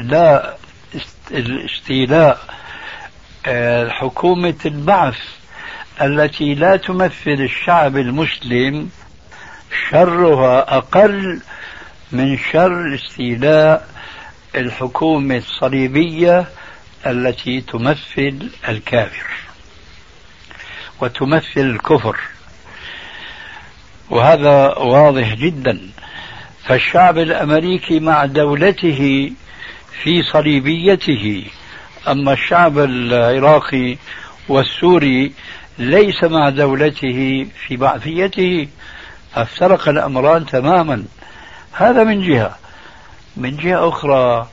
استيلاء حكومة البعث التي لا تمثل الشعب المسلم شرها أقل من شر استيلاء الحكومة الصليبية التي تمثل الكافر وتمثل الكفر، وهذا واضح جدا. فالشعب الأمريكي مع دولته في صليبيته أما الشعب العراقي والسوري ليس مع دولته في بعثيته، افترق الأمران تماما. هذا من جهة. من جهة أخرى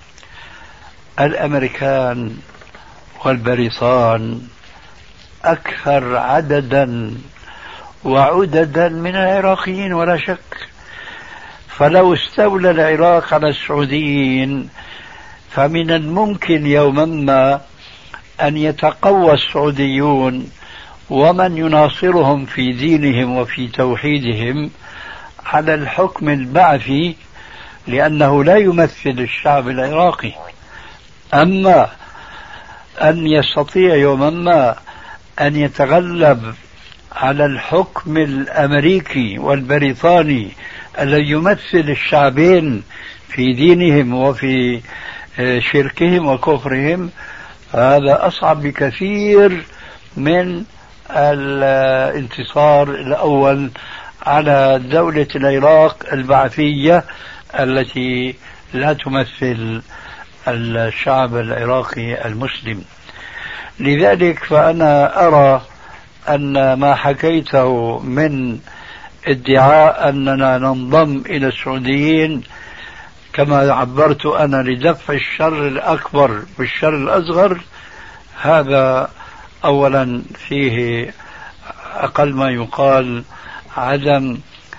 الأمريكان والبريطان أكثر عددا وعددا من العراقيين ولا شك. فلو استولى العراق على السعوديين فمن الممكن يوما ما أن يتقوى السعوديون ومن يناصرهم في دينهم وفي توحيدهم على الحكم البعثي، لأنه لا يمثل الشعب العراقي. أما أن يستطيع يوما ما أن يتغلب على الحكم الأمريكي والبريطاني الذي يمثل الشعبين في دينهم وفي شركهم وكفرهم، هذا أصعب بكثير من الانتصار الأول على دولة العراق البعثية التي لا تمثل الشعب العراقي المسلم. لذلك فأنا أرى أن ما حكيته من ادعاء أننا ننضم إلى السعوديين كما عبرت أنا لدفع الشر الأكبر بالشر الأصغر، هذا أولا فيه أقل ما يقال عدم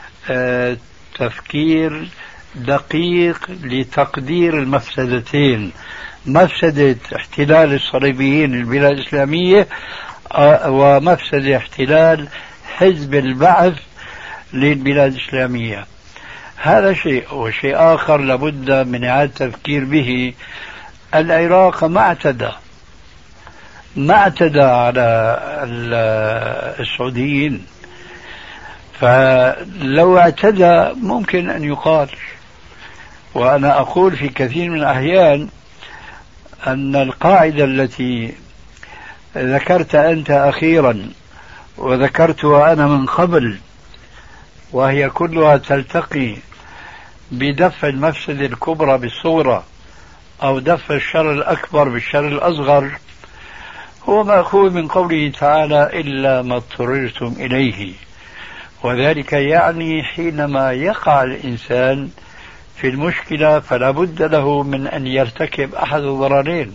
تفكير دقيق لتقدير المفسدتين، مفسدة احتلال الصليبيين البلاد الإسلامية ومفسدة احتلال حزب البعث للبلاد الإسلامية. هذا شيء. وشيء آخر لابد من إعادة التفكير به، العراق ما اعتدى على السعوديين، فلو اعتدى ممكن أن يقال. وأنا أقول في كثير من الأحيان أن القاعدة التي ذكرت أنت أخيرا وذكرتها أنا من قبل، وهي كلها تلتقي بدفع المفسدة الكبرى بالصغرى أو دفع الشر الأكبر بالشر الأصغر، هو مأخوذ من قوله تعالى إلا ما اضطررتم إليه. وذلك يعني حينما يقع الإنسان في المشكلة فلا بد له من أن يرتكب أحد الضررين.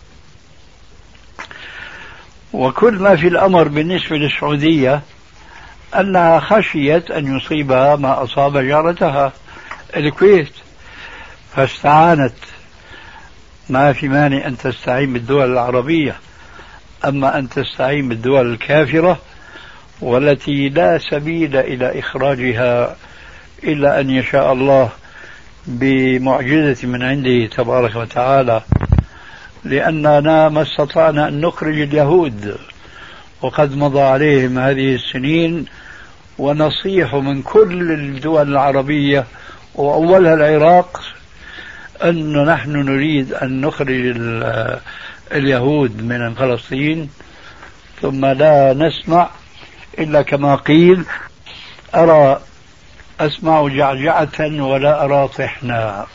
وكل ما في الأمر بالنسبة للسعودية أنها خشيت أن يصيبها ما أصاب جارتها الكويت فاستعانت. ما في مانع أن تستعين بالدول العربية، أما أن تستعين بالدول الكافرة والتي لا سبيل إلى إخراجها إلا أن يشاء الله بمعجزة من عنده تبارك وتعالى، لأننا ما استطعنا أن نخرج اليهود وقد مضى عليهم هذه السنين، ونصيح من كل الدول العربية وأولها العراق أن نحن نريد أن نخرج اليهود من فلسطين، ثم لا نسمع إلا كما قيل أسمع جعجعة ولا أرى طحنا.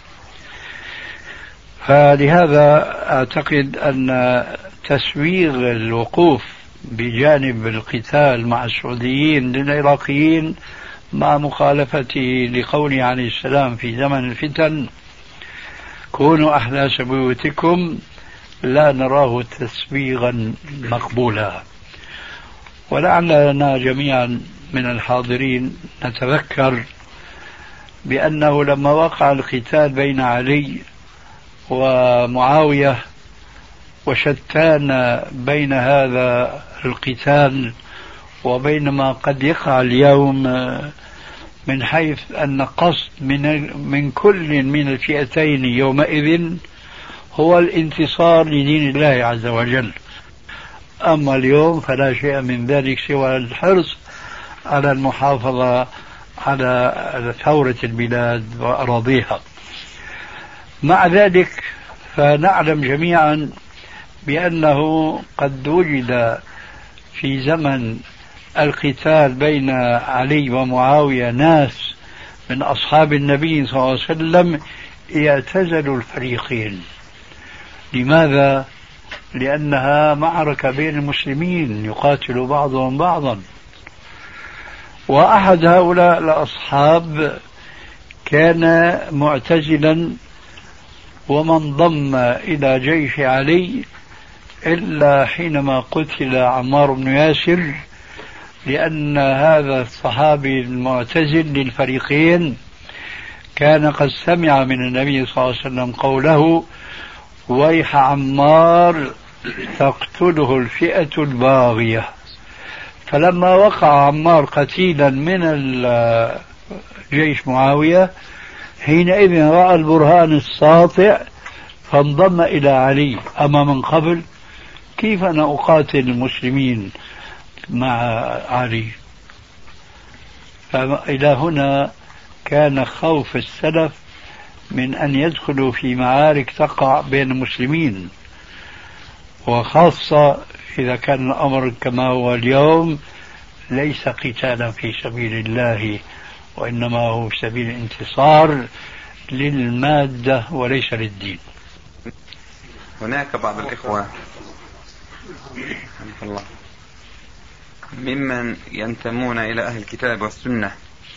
فلهذا أعتقد أن تسويغ الوقوف بجانب القتال مع السعوديين للعراقيين مع مخالفته لقوله عليه السلام في زمن الفتن كونوا أحداث بيوتكم لا نراه تسويغا مقبولا. ولعلنا جميعا من الحاضرين نتذكر بأنه لما وقع القتال بين علي ومعاوية وشتان بين هذا القتال وبين ما قد يقع اليوم من حيث أن قصد من كل من الفئتين يومئذ هو الانتصار لدين الله عز وجل. أما اليوم فلا شيء من ذلك سوى الحرص على المحافظة على ثورة البلاد وأراضيها. مع ذلك فنعلم جميعا بأنه قد وجد في زمن القتال بين علي ومعاوية ناس من أصحاب النبي صلى الله عليه وسلم يعتزلوا الفريقين. لماذا؟ لأنها معركة بين المسلمين يقاتل بعضهم بعضا. وأحد هؤلاء الأصحاب كان معتزلا وما انضم إلى جيش علي إلا حينما قتل عمار بن ياسر، لأن هذا الصحابي المعتزل للفريقين كان قد سمع من النبي صلى الله عليه وسلم قوله: ويح عمار تقتله الفئة الباغية. فلما وقع عمار قتيلا من جيش معاوية حينئذ رأى البرهان الساطع فانضم إلى علي. أما من قبل كيف أنا أقاتل المسلمين مع علي؟ فإلى هنا كان خوف السلف من أن يدخلوا في معارك تقع بين المسلمين، وخاصة إذا كان الأمر كما هو اليوم ليس قتالا في سبيل الله، وإنما هو في سبيل الانتصار للمادة وليس للدين. هناك بعض الإخوة الله ممن ينتمون إلى أهل الكتاب والسنة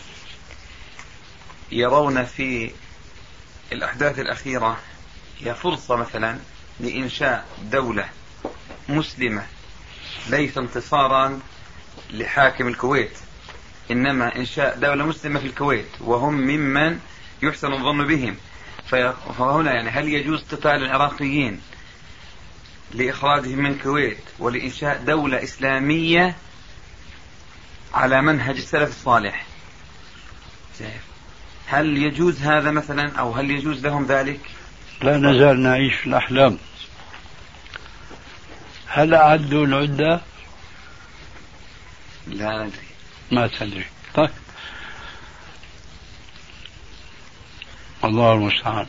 يرون في الأحداث الأخيرة هي فرصة مثلا لإنشاء دولة مسلمة، ليس انتصارا لحاكم الكويت، إنما إنشاء دولة مسلمة في الكويت، وهم ممن يحسن الظن بهم. فهنا يعني هل يجوز قتال العراقيين لإخراجهم من الكويت ولإنشاء دولة إسلامية على منهج السلف الصالح؟ هل يجوز هذا مثلا، أو هل يجوز لهم ذلك؟ لا نزال نعيش في الأحلام. هل أعدوا العدة؟ لا ندري. ما تدري. طيب الله المستعان.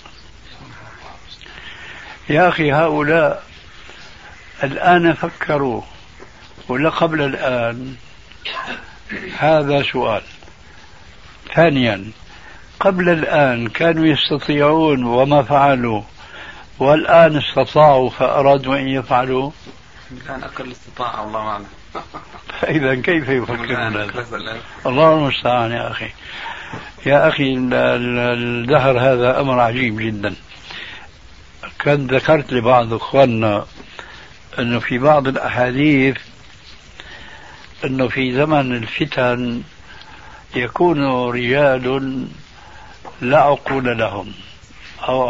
يا أخي هؤلاء الآن فكروا ولا قبل الآن؟ هذا سؤال. ثانيا، قبل الآن كانوا يستطيعون وما فعلوا، والآن استطاعوا فأرادوا أن يفعلوا؟ الآن أقل استطاعة الله أعلم. فإذا كيف يفكرون؟ الله المستعان. يا أخي يا أخي الدهر هذا أمر عجيب جدا. كان ذكرت لبعض أخواننا أنه في بعض الأحاديث أنه في زمن الفتن يكون رجال لا عقول لهم، أو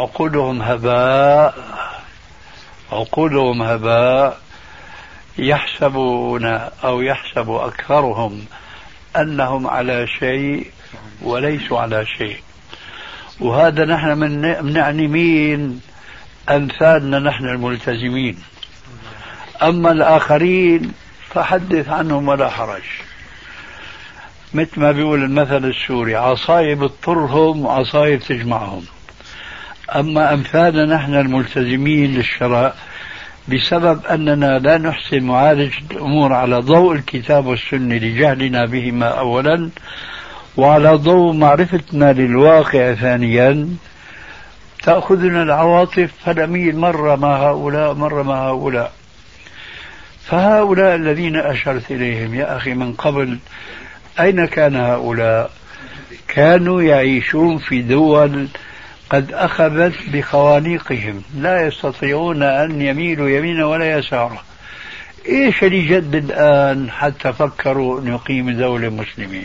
عقولهم هباء، يحسبون أو يحسب أكثرهم أنهم على شيء وليسوا على شيء. وهذا نحن نعني مين؟ أمثالنا نحن الملتزمين. أما الآخرين فحدث عنهم ولا حرج. مثل ما بيقول المثل السوري: عصاية بتطرهم وعصاية بتجمعهم. أما أمثالنا نحن الملتزمين للشرع بسبب أننا لا نحسن معالجة الأمور على ضوء الكتاب والسنة لجهلنا بهما أولا، وعلى ضوء معرفتنا للواقع ثانيا، تأخذنا العواطف فنميل مرة مع هؤلاء مرة مع هؤلاء. فهؤلاء الذين أشرت إليهم يا أخي من قبل أين كان هؤلاء؟ كانوا يعيشون في دول قد أخذت بخوانيقهم، لا يستطيعون أن يميلوا يمينا ولا يسارا. إيش اللي جد الآن حتى فكروا أن يقيموا دولة مسلمة؟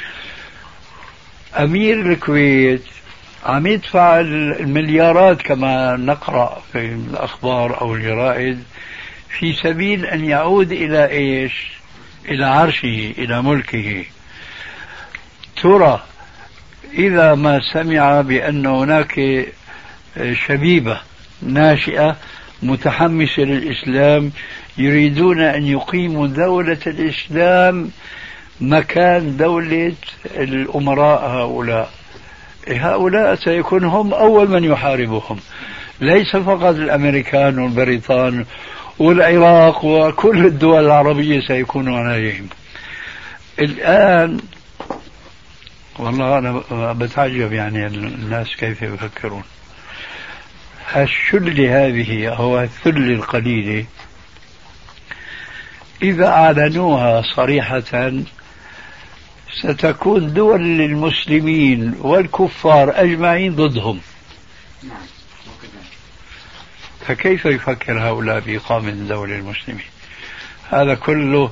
أمير الكويت عم يدفع المليارات كما نقرأ في الأخبار أو الجرائد في سبيل أن يعود إلى إيش؟ إلى عرشه، إلى ملكه. ترى إذا ما سمع بأن هناك شبيبة ناشئة متحمسة للإسلام يريدون أن يقيموا دولة الإسلام مكان دولة الأمراء هؤلاء سيكون هم أول من يحاربهم، ليس فقط الأمريكان والبريطان والعراق وكل الدول العربية سيكونون عليهم. الآن والله أنا بتعجب يعني الناس كيف يفكرون. الشلة هذه أو الثلة القليلة إذا أعلنوها صريحة ستكون دول المسلمين والكفار أجمعين ضدهم، فكيف يفكر هؤلاء بإقامة دولة المسلمين؟ هذا كله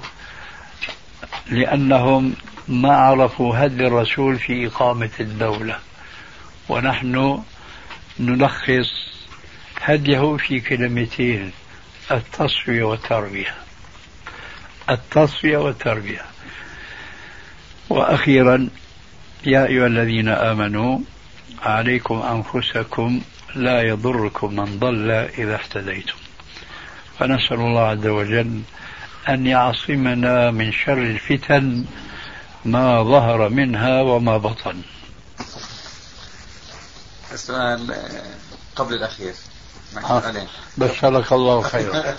لأنهم ما عرفوا هدي الرسول في إقامة الدولة، ونحن نلخص هديه في كلمتين: التصفية والتربية. التصفية والتربية. وأخيرا، يا أيها الذين آمنوا عليكم أنفسكم لا يضركم من ضل إذا اهتديتم. فنسأل الله عز وجل أن يعصمنا من شر الفتن ما ظهر منها وما بطن. السؤال قبل الأخير بشرك الله خيرا.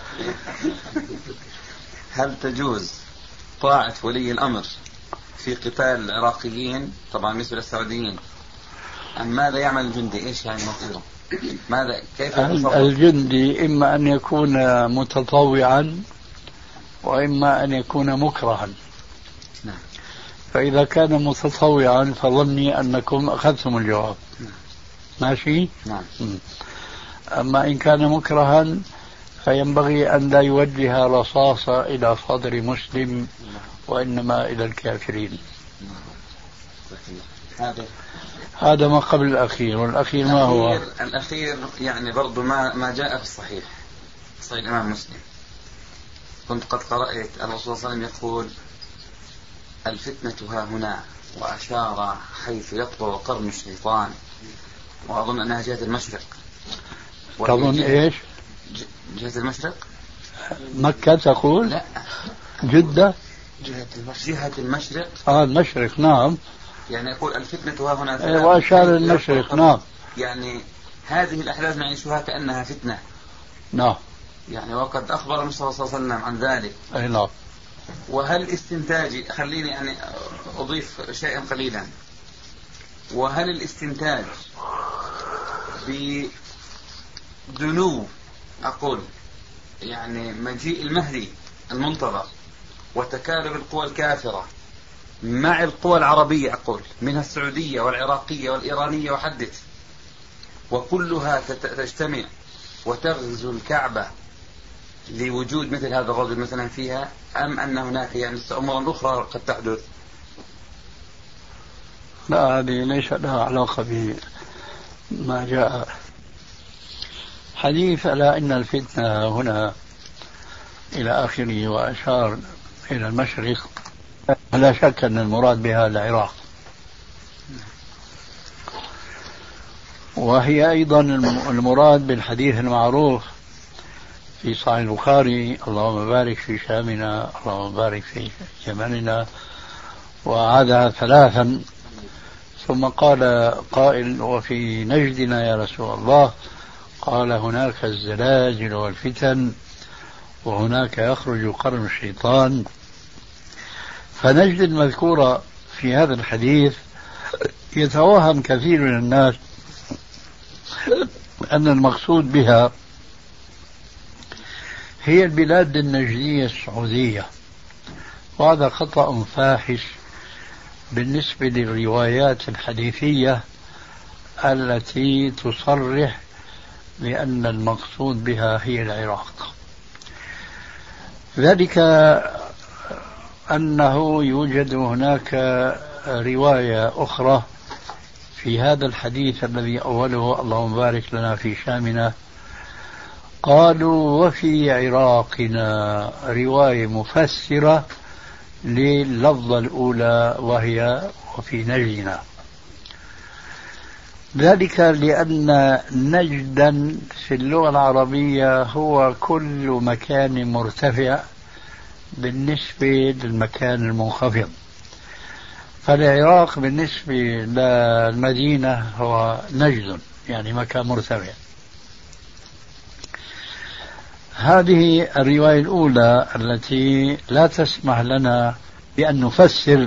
هل تجوز طاعة ولي الأمر في قتال العراقيين؟ طبعا بالنسبة للسعوديين، ماذا يعمل الجندي؟ إيش يعني مصيره؟ ماذا كيف الجندي إما أن يكون متطوعا وإما أن يكون مكرها. نعم. فإذا كان متطوعا فظني أنكم أخذتم الجواب. نعم. ماشي؟ نعم. أما إن كان مكرها فينبغي أن لا يوجه رصاصة إلى صدر مسلم وإنما إلى الكافرين. هذا ما قبل الأخير. والأخير ما هو؟ الأخير يعني برضو ما جاء في الصحيح، صحيح الإمام مسلم. كنت قد قرأت الرسول صلى الله عليه وسلم يقول: الفتنة ها هنا، وأشار حيث يطلع قرن الشيطان، وأظن أنها جهة المشرق. تظن إيش؟ جهة المشرق؟ مكة تقول؟ لا، جدة؟ جهة المشرق. المشرق، نعم. يعني يقول الفتنة ها هنا، وأشار المشرق، نعم. يعني هذه الأحداث نعيشها كأنها فتنة. نعم. يعني وقد أخبر النبي صلى الله عليه وسلم عن ذلك. أي نعم. وهل استنتاجي، خليني يعني أضيف شيئا قليلا، وهل الاستنتاج بدنو أقول يعني مجيء المهدي المنتظر وتكالب القوى الكافرة مع القوى العربية، أقول منها السعودية والعراقية والإيرانية وحدث، وكلها تجتمع وتغزو الكعبة لوجود مثل هذا الرجل مثلا فيها، أم أن هناك يعني أمور أخرى قد تحدث؟ لا، هذه ليس لها علاقة بما جاء. حديث على أن الفتنة هنا إلى آخره وأشار إلى المشرق، لا شك أن المراد بها العراق، وهي أيضا المراد بالحديث المعروف في صحيح البخاري: اللهم بارك في شامنا، اللهم بارك في يمننا، وعادها ثلاثا، ثم قال قائل: وفي نجدنا يا رسول الله؟ قال: هناك الزلازل والفتن، وهناك يخرج قرن الشيطان. فنجد المذكورة في هذا الحديث يتوهم كثير من الناس أن المقصود بها هي البلاد النجدية السعودية، وهذا خطأ فاحش بالنسبة للروايات الحديثية التي تصرح بأن المقصود بها هي العراق. ذلك أنه يوجد هناك رواية أخرى في هذا الحديث الذي أوله: اللهم بارك لنا في شامنا، قالوا وفي عراقنا، رواية مفسرة لللفظة الأولى وهي وفي نجدنا. ذلك لأن نجدا في اللغة العربية هو كل مكان مرتفع بالنسبة للمكان المنخفض، فالعراق بالنسبة للمدينة هو نجد، يعني مكان مرتفع. هذه الرواية الأولى التي لا تسمح لنا بأن نفسر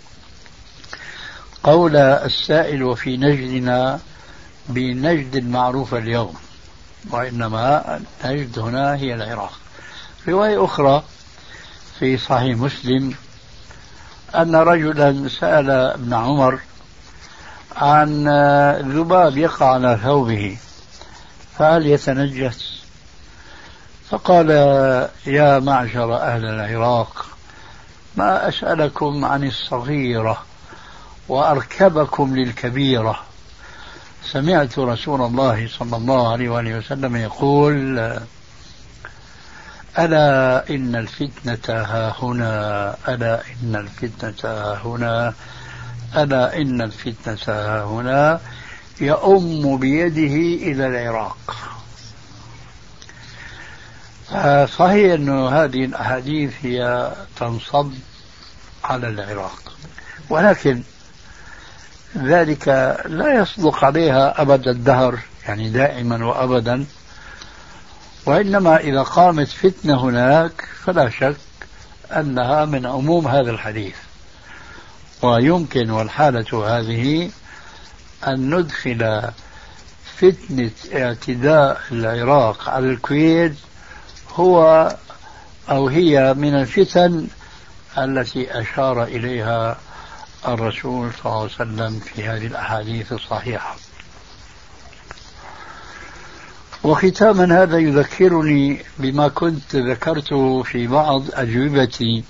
قول السائل وفي نجدنا بنجد المعروفة اليوم، وإنما نجد هنا هي العراق. رواية أخرى في صحيح مسلم أن رجلا سأل ابن عمر عن ذباب يقع على ثوبه فهل يتنجس؟ فقال: يا معشر أهل العراق، ما أسألكم عن الصغيرة وأركبكم للكبيرة. سمعت رسول الله صلى الله عليه وآله وسلم يقول: ألا إن الفتنة ها هنا، ألا إن الفتنة ها هنا، ألا إن الفتنة ها هنا، يؤم بيده إلى العراق. صحيح أن هذه الأحاديث هي تنصب على العراق، ولكن ذلك لا يصدق عليها أبد الدهر، يعني دائما وأبدا، وإنما إذا قامت فتنة هناك فلا شك أنها من عموم هذا الحديث. ويمكن والحالة هذه أن ندخل فتنة اعتداء العراق على الكويت هو أو هي من الفتن التي أشار إليها الرسول صلى الله عليه وسلم في هذه الأحاديث الصحيحة. وختاما هذا يذكرني بما كنت ذكرته في بعض أجوبتي،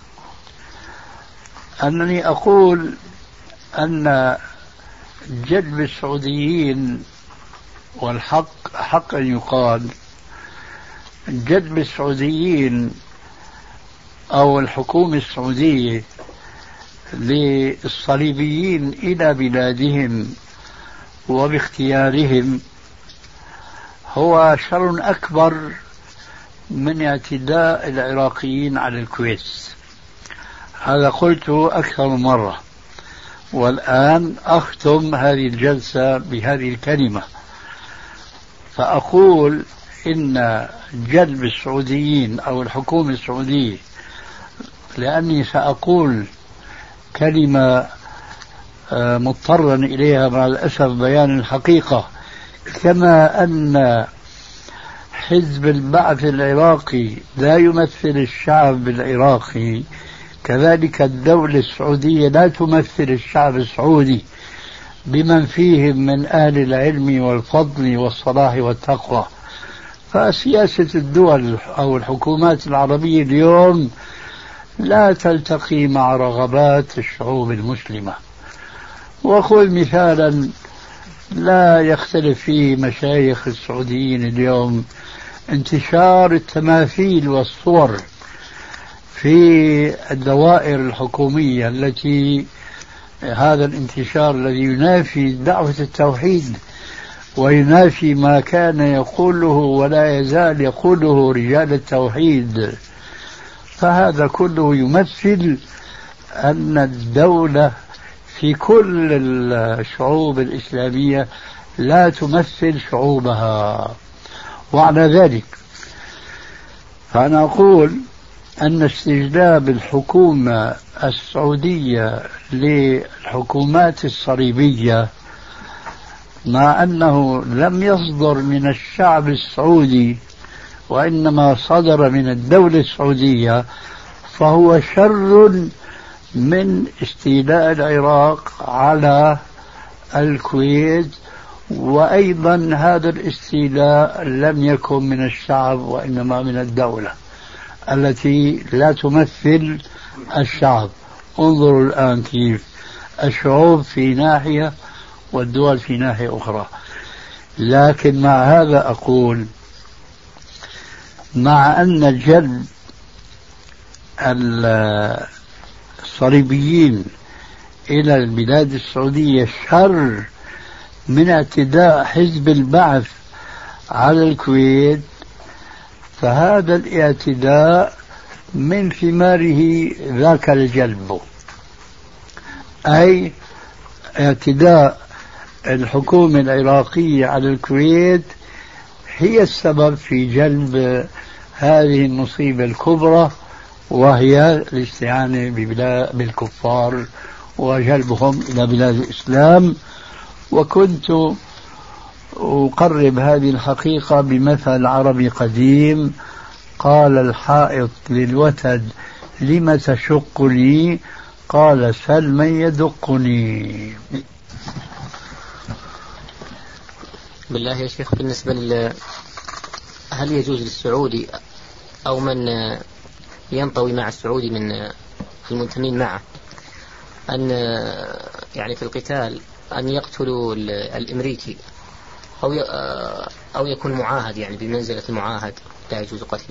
أنني أقول أن جلب السعوديين، والحق حق أن يقال، جلب السعوديين أو الحكومة السعودية للصليبيين إلى بلادهم وباختيارهم هو شر أكبر من اعتداء العراقيين على الكويت. هذا قلته أكثر من مرة، والآن أختم هذه الجلسة بهذه الكلمة، فأقول إن جلب السعوديين أو الحكومة السعودية، لأني سأقول كلمة مضطرا إليها مع الأسف بيان الحقيقة، كما أن حزب البعث العراقي لا يمثل الشعب العراقي، كذلك الدولة السعودية لا تمثل الشعب السعودي بمن فيهم من أهل العلم والفضل والصلاح والتقوى. فسياسة الدول أو الحكومات العربية اليوم لا تلتقي مع رغبات الشعوب المسلمة. وأقول مثالا لا يختلف فيه مشايخ السعوديين اليوم: انتشار التماثيل والصور في الدوائر الحكومية، التي هذا الانتشار الذي ينافي دعوة التوحيد وينافي ما كان يقوله ولا يزال يقوله رجال التوحيد. فهذا كله يمثل أن الدولة في كل الشعوب الإسلامية لا تمثل شعوبها. وعلى ذلك فأنا أقول أن استجلاب الحكومة السعودية للحكومات الصليبية، مع أنه لم يصدر من الشعب السعودي وإنما صدر من الدولة السعودية، فهو شر من استيلاء العراق على الكويت. وأيضا هذا الاستيلاء لم يكن من الشعب وإنما من الدولة التي لا تمثل الشعب. انظروا الآن كيف الشعوب في ناحية والدول في ناحية أخرى. لكن مع هذا أقول، مع أن جلب الصليبيين إلى البلاد السعودية شر من اعتداء حزب البعث على الكويت، فهذا الاعتداء من ثماره ذاك الجلب، أي اعتداء الحكومة العراقية على الكويت هي السبب في جلب هذه المصيبة الكبرى، وهي الاستعانة بالكفار وجلبهم إلى بلاد الإسلام. وكنت أقرب هذه الحقيقة بمثل عربي قديم قال: الحائط للوتد لم تشقني؟ قال سل من يدقني. بالله يا شيخ، بالنسبة هل يجوز للسعودي أو من ينطوي مع السعودي من المنتمين معه أن يعني في القتال أن يقتلوا الأمريكي أو يكون معاهد، يعني بمنزلة المعاهد لا يجوز قتله؟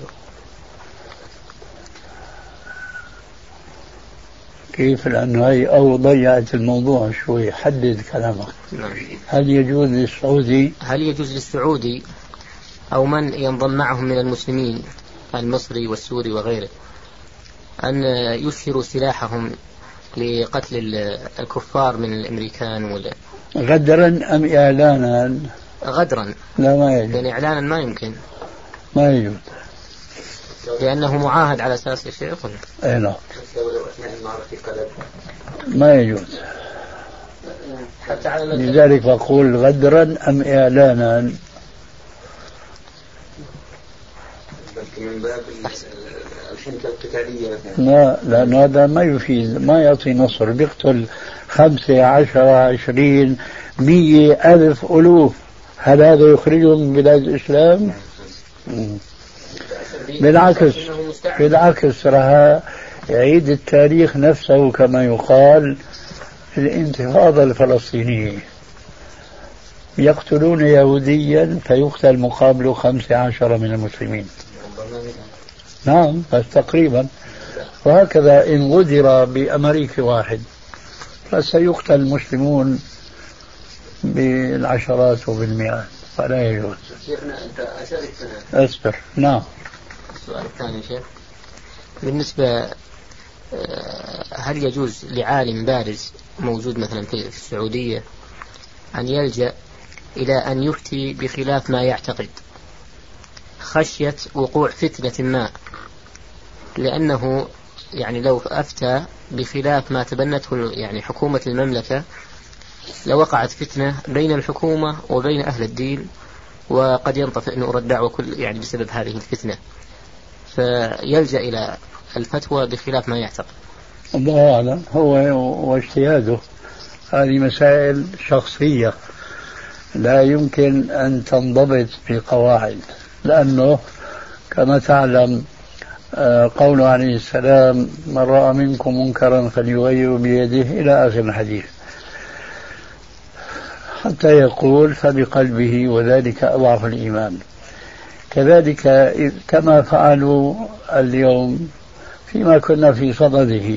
كيف؟ لأنه هي أو ضيعت الموضوع شوي، حدد كلامك. نعم. هل يجوز للسعودي أو من ينضم معهم من المسلمين المصري والسوري وغيره أن يشهروا سلاحهم لقتل الكفار من الأمريكان غدرا أم إعلانا؟ غدرا. لا، ما يجوز. يعني إعلانا ما يمكن. ما يجوز لأنه معاهد على أساس يا شيخ. أي نعم. ما يجوز. لذلك أقول غدرا أم إعلانا. من باب الحنكة القتالية مثلا. لا، لأن هذا ما يفيد، ما يعطي نصر. بيقتل 5 10 20 100 ألف ألوف، هل هذا يخرجهم من بلاد الإسلام؟ بالعكس راح يعيد التاريخ نفسه كما يقال في الانتفاضة الفلسطينية، يقتلون يهوديا فيقتل مقابله 15 من المسلمين. نعم، بس تقريبا. وهكذا إن غدر بأمريكي واحد فسيقتل المسلمون بالعشرات وبالمئات، فلا يجوز. أصبر. نعم. السؤال الثاني شيخ، بالنسبة هل يجوز لعالم بارز موجود مثلا في السعودية أن يلجأ إلى أن يفتي بخلاف ما يعتقد خشية وقوع فتنة ما، لأنه يعني لو أفتى بخلاف ما تبنته يعني حكومة المملكة لوقعت فتنة بين الحكومة وبين أهل الدين، وقد ينطفئ نور الدعوة يعني بسبب هذه الفتنة، فيلجأ إلى الفتوى بخلاف ما يعتقد. الله أعلم، هو واجتهاده. هذه مسائل شخصية لا يمكن أن تنضبط بقواعد، لأنه كما تعلم قوله عليه السلام: من رأى منكم منكرا فليغير بيده، إلى آخر الحديث، حتى يقول فبقلبه، وذلك أضعف الإيمان. كذلك كما فعلوا اليوم فيما كنا في صدده،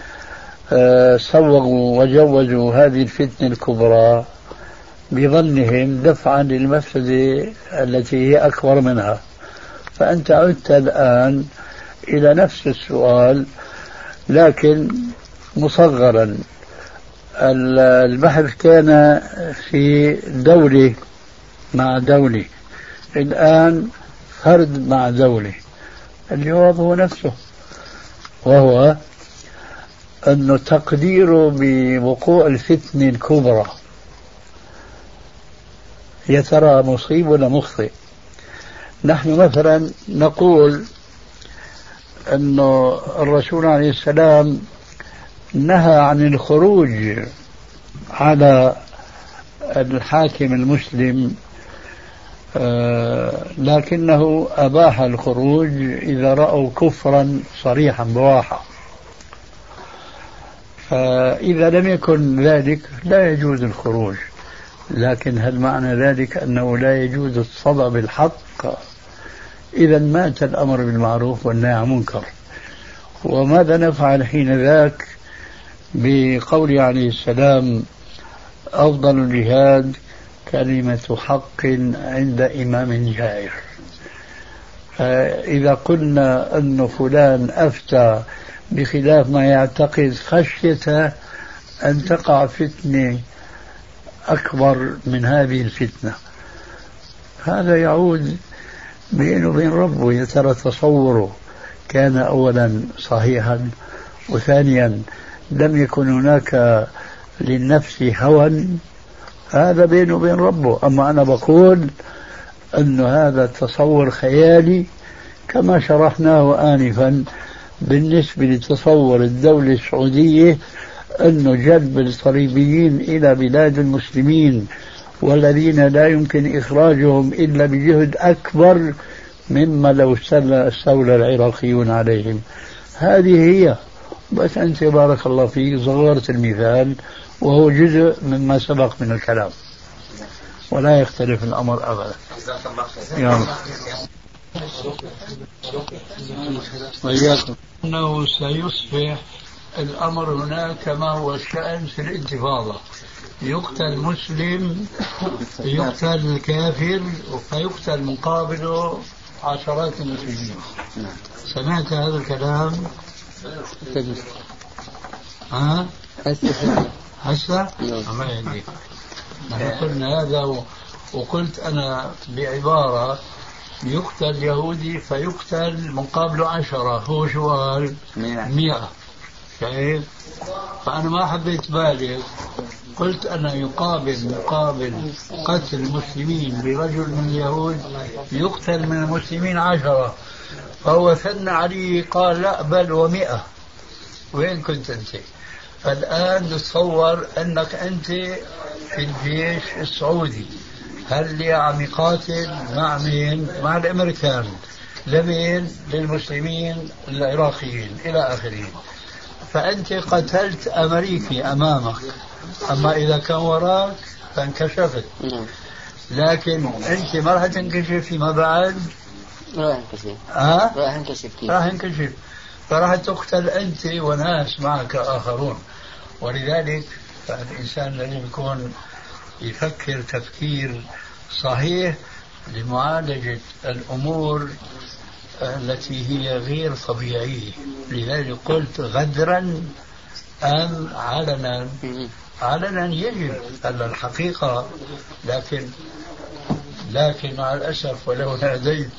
صوغوا وجوزوا هذه الفتنة الكبرى بظنهم دفعا للمفسدة التي هي أكبر منها. فأنت عدت الآن إلى نفس السؤال لكن مصغرا. البحث كان في دولة مع دولة، الآن فرد مع دولة. الجواب هو نفسه، وهو أنه تقديره بوقوع الفتنة الكبرى يا ترى مصيب ولا مخطئ. نحن مثلا نقول أنه الرسول عليه السلام نهى عن الخروج على الحاكم المسلم، لكنه أباح الخروج إذا رأوا كفرا صريحا بواحة. فإذا لم يكن ذلك لا يجوز الخروج، لكن هل معنى ذلك أنه لا يجوز الصدع بالحق؟ إذا مات الأمر بالمعروف والنهي عن المنكر. وماذا نفعل حين ذاك بقول عليه السلام: أفضل الجهاد كلمة حق عند إمام جائر. فإذا قلنا أن فلان أفتى بخلاف ما يعتقد خشية أن تقع فتنة أكبر من هذه الفتنة، هذا يعود بينه وبين ربه. يا ترى تصوره كان أولا صحيحا، وثانيا لم يكن هناك للنفس هوى، هذا بينه وبين ربه. أما أنا بقول أن هذا التصور خيالي كما شرحناه آنفا بالنسبة لتصور الدولة السعودية أنه جلب الصليبيين إلى بلاد المسلمين والذين لا يمكن إخراجهم إلا بجهد أكبر مما لو استولى العراقيون عليهم. هذه هي. بس أنت بارك الله فيك صغرت المثال وهو جزء مما سبق من الكلام ولا يختلف الأمر أبدا. وإياكم. أنه سيصبح الأمر هناك كما هو الشأن في الانتفاضة، يقتل مسلم يقتل كافر فيقتل مقابله عشرات المسلمين. سمعت هذا الكلام؟ ها؟ هسه؟ ما يهديك. نحن قلنا هذا وقلت أنا بعبارة يقتل يهودي فيقتل مقابله 10، هو شو قال؟ 100. شايف؟ فأنا ما حبيت بالغ، قلت أنا مقابل قتل المسلمين برجل من اليهود يقتل من المسلمين 10. فهو ثنى عليه قال لا بل و100. وين كنت أنت؟ الآن نتصور أنك أنت في الجيش السعودي، هل عم يقاتل مع مين؟ مع الأمريكان. لمين؟ للمسلمين العراقيين إلى آخره. فأنت قتلت أمريكي أمامك، أما إذا كان وراك فانكشفت. لكن أنت ما راح تنكشف فيما بعد. راح انكشف. فراح تقتل أنت وناس معك آخرون. ولذلك فالإنسان لازم يكون يفكر تفكير صحيح لمعالجة الأمور التي هي غير طبيعية. لذلك قلت غدرا أم علنا. علنا يجب على الحقيقة، لكن مع الأسف ولو ناديت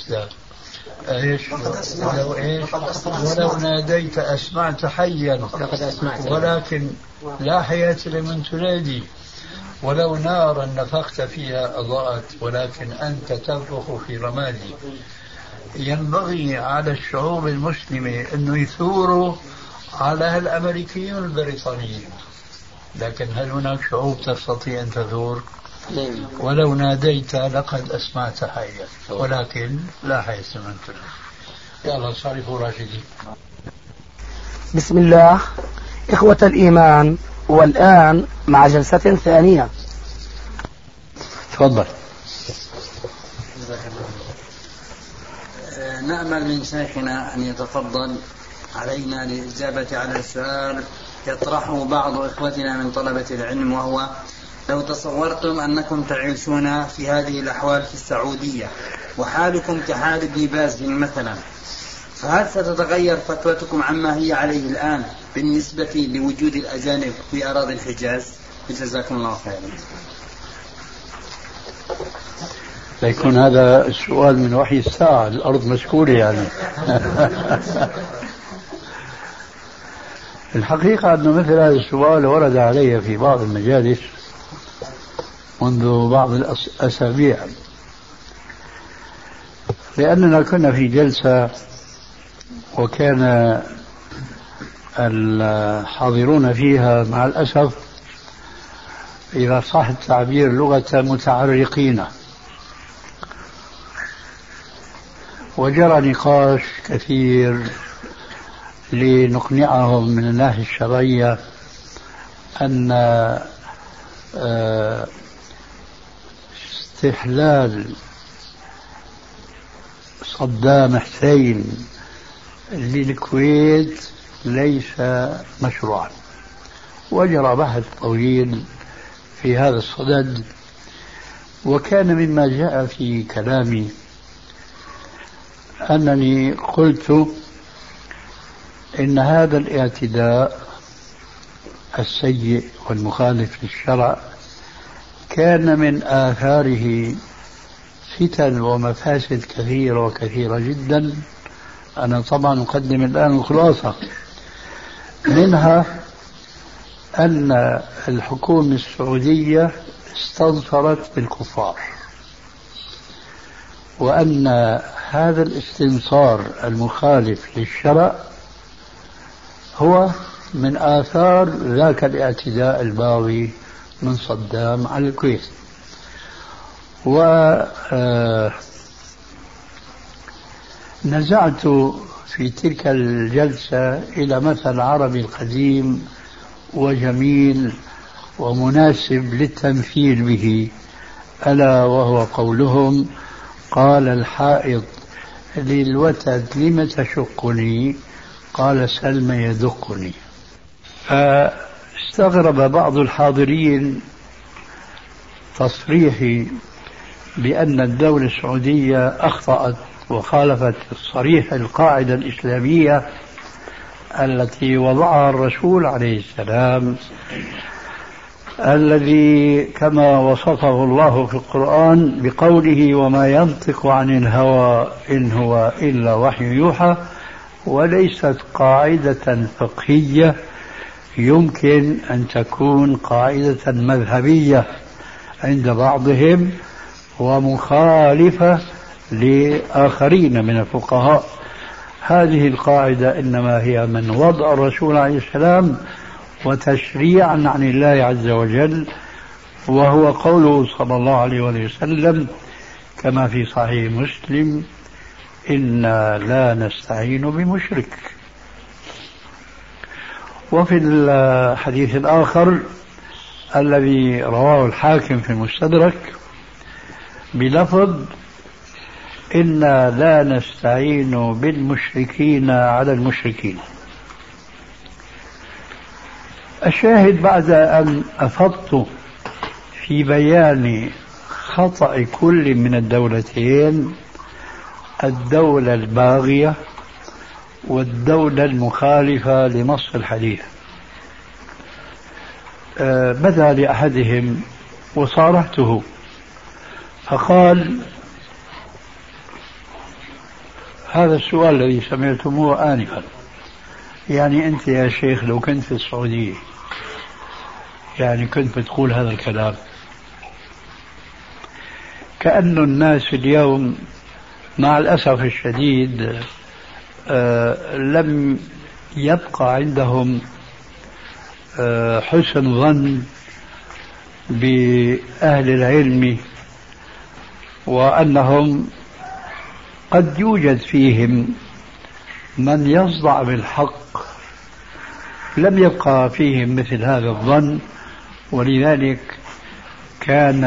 ولو ناديت أسمعت حيا، ولكن لا حياة لمن تنادي. ولو نارا نفخت فيها أضاءت، ولكن أنت تنفخ في رمادي. ينبغي على الشعوب المسلمة أنه يثوروا على الأمريكيين والبريطانيين، لكن هل هناك شعوب تستطيع أن تثور؟ ولو ناديت لقد أسمعت حيا، ولكن لا حياة لمن تنادي. يلا صارفوا راشدين. بسم الله. إخوة الإيمان، والآن مع جلسة ثانية. تفضل. نأمل من شيخنا أن يتفضل علينا للإجابة على سؤال يطرحه بعض إخوتنا من طلبة العلم، وهو: لو تصورتم أنكم تعيشون في هذه الأحوال في السعودية وحالكم كحال ابن باز مثلا، فهل ستتغير فتوتكم عما هي عليه الآن بالنسبة لوجود الأجانب في أراضي الحجاز؟ جزاكم الله خيرا. يكون هذا السؤال من وحي الساعة، الأرض مسكولة يعني. الحقيقة أنه مثل هذا السؤال ورد علي في بعض المجالس منذ بعض الأسابيع، لأننا كنا في جلسة وكان الحاضرون فيها مع الأسف إذا صح التعبير لغة متعرقين، وجرى نقاش كثير لنقنعهم من الناحية الشرعية أن استحلال صدام حسين للكويت ليس مشروعا. وجرى بحث طويل في هذا الصدد، وكان مما جاء في كلامي أنني قلت إن هذا الاعتداء السيء والمخالف للشرع كان من آثاره فتن ومفاسد كثيرة وكثيرة جدا. أنا طبعا أقدم الآن الخلاصة منها أن الحكومة السعودية استنصرت بالكفار، وأن هذا الاستنصار المخالف للشرع هو من آثار ذاك الاعتداء الباغي من صدام على الكويت. ونزعت في تلك الجلسة إلى مثل عربي قديم وجميل ومناسب للتمثيل به، ألا وهو قولهم: قال الحائض للوتد لم تشقني؟ قال سلم يدقني. فاستغرب بعض الحاضرين تصريحي بأن الدولة السعودية أخطأت وخالفت الصريح القاعدة الإسلامية التي وضعها الرسول عليه السلام، الذي كما وصفه الله في القرآن بقوله: وما ينطق عن الهوى إن هو إلا وحي يوحى. وليست قاعدة فقهية، يمكن أن تكون قاعدة مذهبية عند بعضهم ومخالفة لآخرين من الفقهاء. هذه القاعدة إنما هي من وضع الرسول عليه السلام وتشريعا عن الله عز وجل، وهو قوله صلى الله عليه وسلم كما في صحيح مسلم: إنا لا نستعين بمشرك. وفي الحديث الآخر الذي رواه الحاكم في المستدرك بلفظ: إنا لا نستعين بالمشركين على المشركين. الشاهد بعد أن أفضت في بيان خطأ كل من الدولتين، الدولة الباغية والدولة المخالفة لنص الحديث، بدا لأحدهم وصارحته فقال: هذا السؤال الذي سمعتموه آنفا، يعني أنت يا شيخ لو كنت في السعودية يعني كنت بتقول هذا الكلام؟ كأن الناس اليوم مع الأسف الشديد لم يبقى عندهم حسن ظن بأهل العلم، وأنهم قد يوجد فيهم من يصدع بالحق، لم يبقى فيهم مثل هذا الظن. ولذلك كان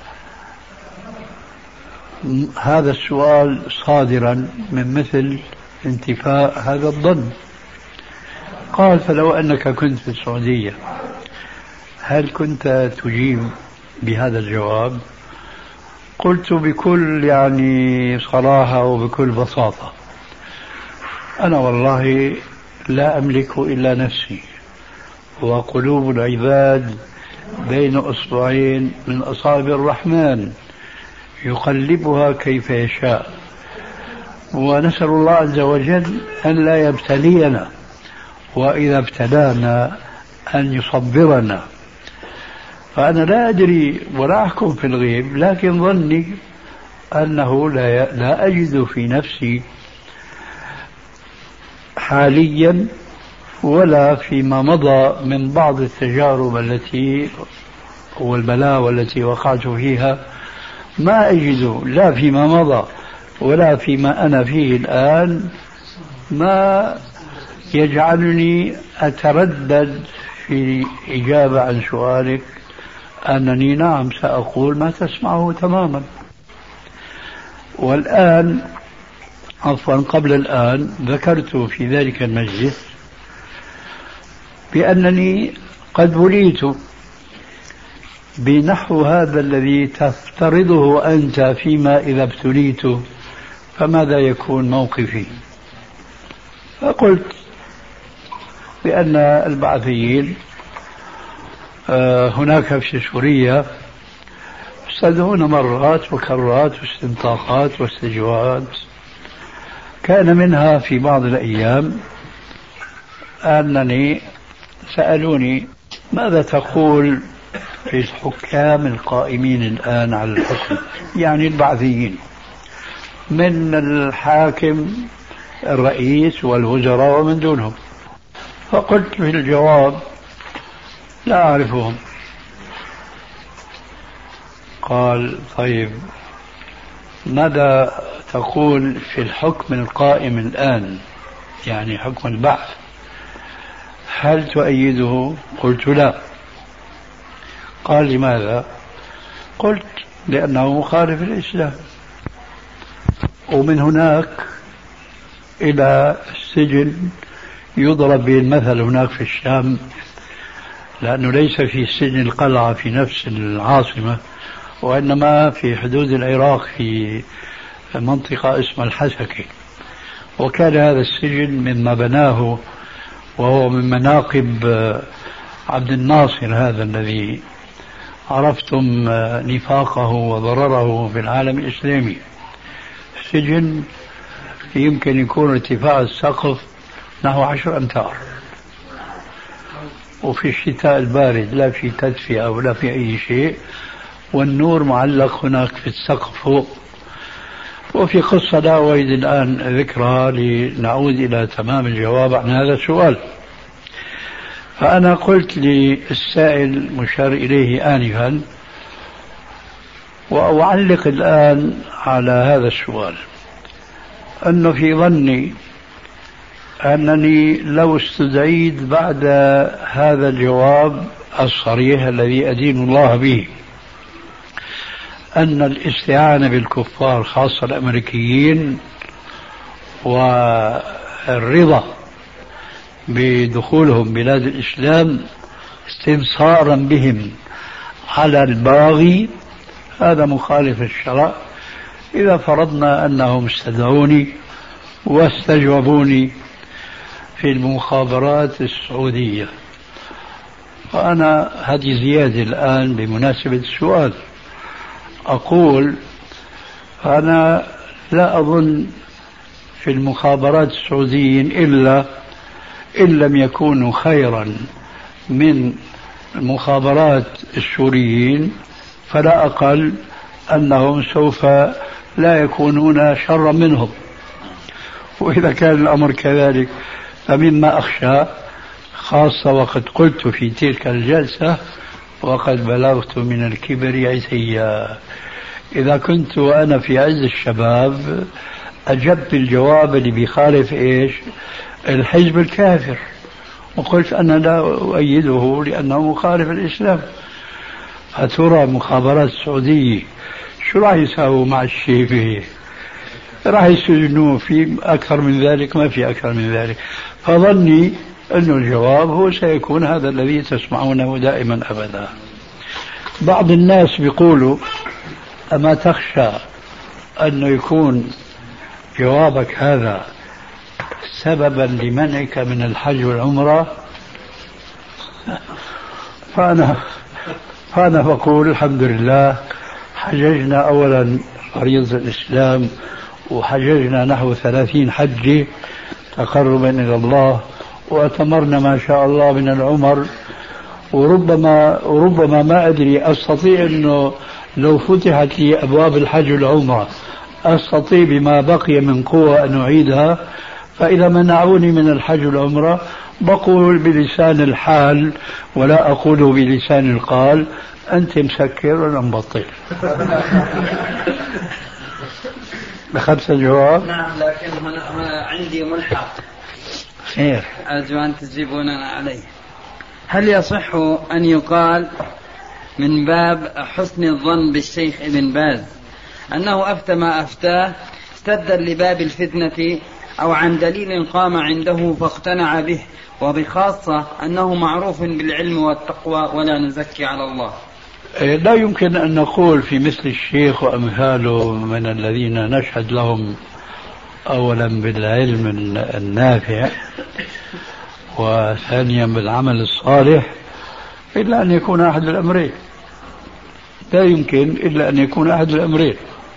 هذا السؤال صادرا من مثل انتفاء هذا الظن. قال: فلو أنك كنت في السعودية هل كنت تجيب بهذا الجواب؟ قلت بكل صراحة وبكل بساطة: أنا والله لا أملك إلا نفسي، وقلوب العباد بين أصبعين من أصابع الرحمن يقلبها كيف يشاء، ونسأل الله عز وجل أن لا يبتلينا، وإذا ابتلانا أن يصبرنا. فأنا لا أدري ولا أحكم في الغيب، لكن ظني أنه لا أجد في نفسي حاليا ولا فيما مضى من بعض التجارب التي والبلاوى التي وقعت فيها، ما أجد لا فيما مضى ولا فيما أنا فيه الآن ما يجعلني أتردد في إجابة عن سؤالك أنني نعم سأقول ما تسمعه تماما. والآن قبل الآن ذكرت في ذلك المجلس بأنني قد بليت بنحو هذا الذي تفترضه أنت فيما إذا ابتليت فماذا يكون موقفي. فقلت بأن البعثيين هناك في سوريا يستدعون مرات وكرات واستنطاقات واستجوابات. كان منها في بعض الأيام أنني سألوني ماذا تقول في الحكام القائمين الآن على الحكم، يعني البعثيين، من الحاكم الرئيس والوزراء ومن دونهم. فقلت في الجواب لا أعرفهم. قال طيب ماذا تقول في الحكم القائم الآن، يعني حكم البعث، هل تؤيده؟ قلت لا. قال لماذا؟ قلت لأنه مخالف الإسلام. ومن هناك إلى السجن يضرب به المثل هناك في الشام، لأنه ليس في سجن القلعة في نفس العاصمة، وإنما في حدود العراق في منطقة اسمها الحسكة. وكان هذا السجن مما بناه وهو من مناقب عبد الناصر هذا الذي عرفتم نفاقه وضرره في العالم الإسلامي. سجن يمكن يكون ارتفاع السقف نحو 10 أمتار، وفي الشتاء البارد لا في تدفئة ولا في أي شيء، والنور معلق هناك في السقف فوق. وفي قصة لا أريد الآن ذكرها لنعود إلى تمام الجواب عن هذا السؤال. فأنا قلت للسائل مشار إليه آنفا، وأعلق الآن على هذا السؤال، أنه في ظني أنني لو استدعيت بعد هذا الجواب الصريح الذي أدين الله به أن الاستعانة بالكفار خاصة الأمريكيين والرضا بدخولهم بلاد الإسلام استنصارا بهم على الباغي، هذا مخالف الشرع. إذا فرضنا أنهم استدعوني واستجوبوني في المخابرات السعودية، فأنا هذه زيادة الآن بمناسبة السؤال، أقول أنا لا أظن في المخابرات السعوديين إلا إن لم يكونوا خيرا من المخابرات السوريين، فلا أقل أنهم سوف لا يكونون شرا منهم. وإذا كان الأمر كذلك فمما أخشى، خاصة وقد قلت في تلك الجلسة وقد بلغت من الكبر عتيا، إذا كنت وأنا في عز الشباب أجبت الجواب اللي بيخالف إيش؟ الحزب الكافر، وقلت أنا لا أؤيده لأنه مخالف الإسلام. فترى المخابرات السعودية شو راح يساووا مع الشيبة؟ راح يسجنوه في أكثر من ذلك، ما في أكثر من ذلك. فظني أن الجواب هو سيكون هذا الذي تسمعونه دائما أبدا. بعض الناس بيقولوا أما تخشى أنه يكون جوابك هذا سببا لمنعك من الحج والعمرة؟ فأنا بقول الحمد لله، حججنا أولا فريضة الإسلام، وحججنا نحو 30 حجة تقربا إلى الله، وأتمرنا ما شاء الله من العمر. وربما ما أدري، أستطيع أنه لو فتحت لي أبواب الحج والعمرة أستطيع بما بقي من قوة أن أعيدها. فإذا منعوني من الحج والعمرة بقول بلسان الحال ولا أقول بلسان القال أنت مسكر ولا مبطل. أخذت الجواب؟ نعم، لكن هنا عندي ملحق خير أرجو أن تجيبوننا عليه. هل يصح أن يقال من باب حسن الظن بالشيخ ابن باز أنه أفتى ما أفتاه سدا لباب الفتنة أو عن دليل قام عنده فاقتنع به، وبخاصة أنه معروف بالعلم والتقوى ولا نزكي على الله؟ لا يمكن أن نقول في مثل الشيخ وأمثاله من الذين نشهد لهم أولا بالعلم النافع وثانيا بالعمل الصالح إلا أن يكون أحد الأمرين. لا يمكن إلا أن يكون أحد الأمرين.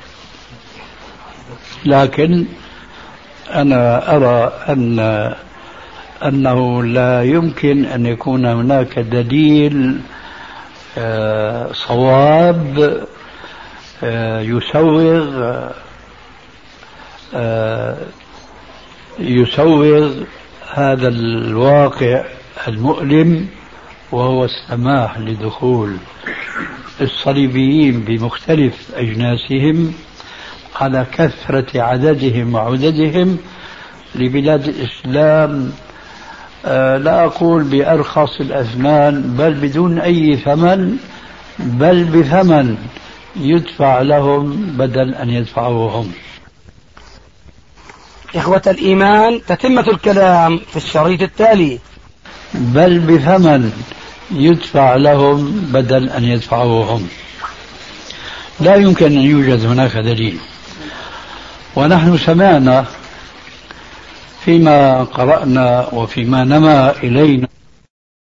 لكن أنا أرى أنه لا يمكن أن يكون هناك دليل صواب يسوغ هذا الواقع المؤلم، وهو السماح لدخول الصليبيين بمختلف أجناسهم على كثرة عددهم وعددهم لبلاد الإسلام، لا أقول بأرخص الأثمان بل بدون أي ثمن، بل بثمن يدفع لهم بدل أن يدفعوه هم. إخوة الإيمان، تتمة الكلام في الشريط التالي. بل بثمن يدفع لهم بدل أن يدفعوه هم. لا يمكن أن يوجد هناك دليل. ونحن سمعنا فيما قرأنا وفيما نما إلينا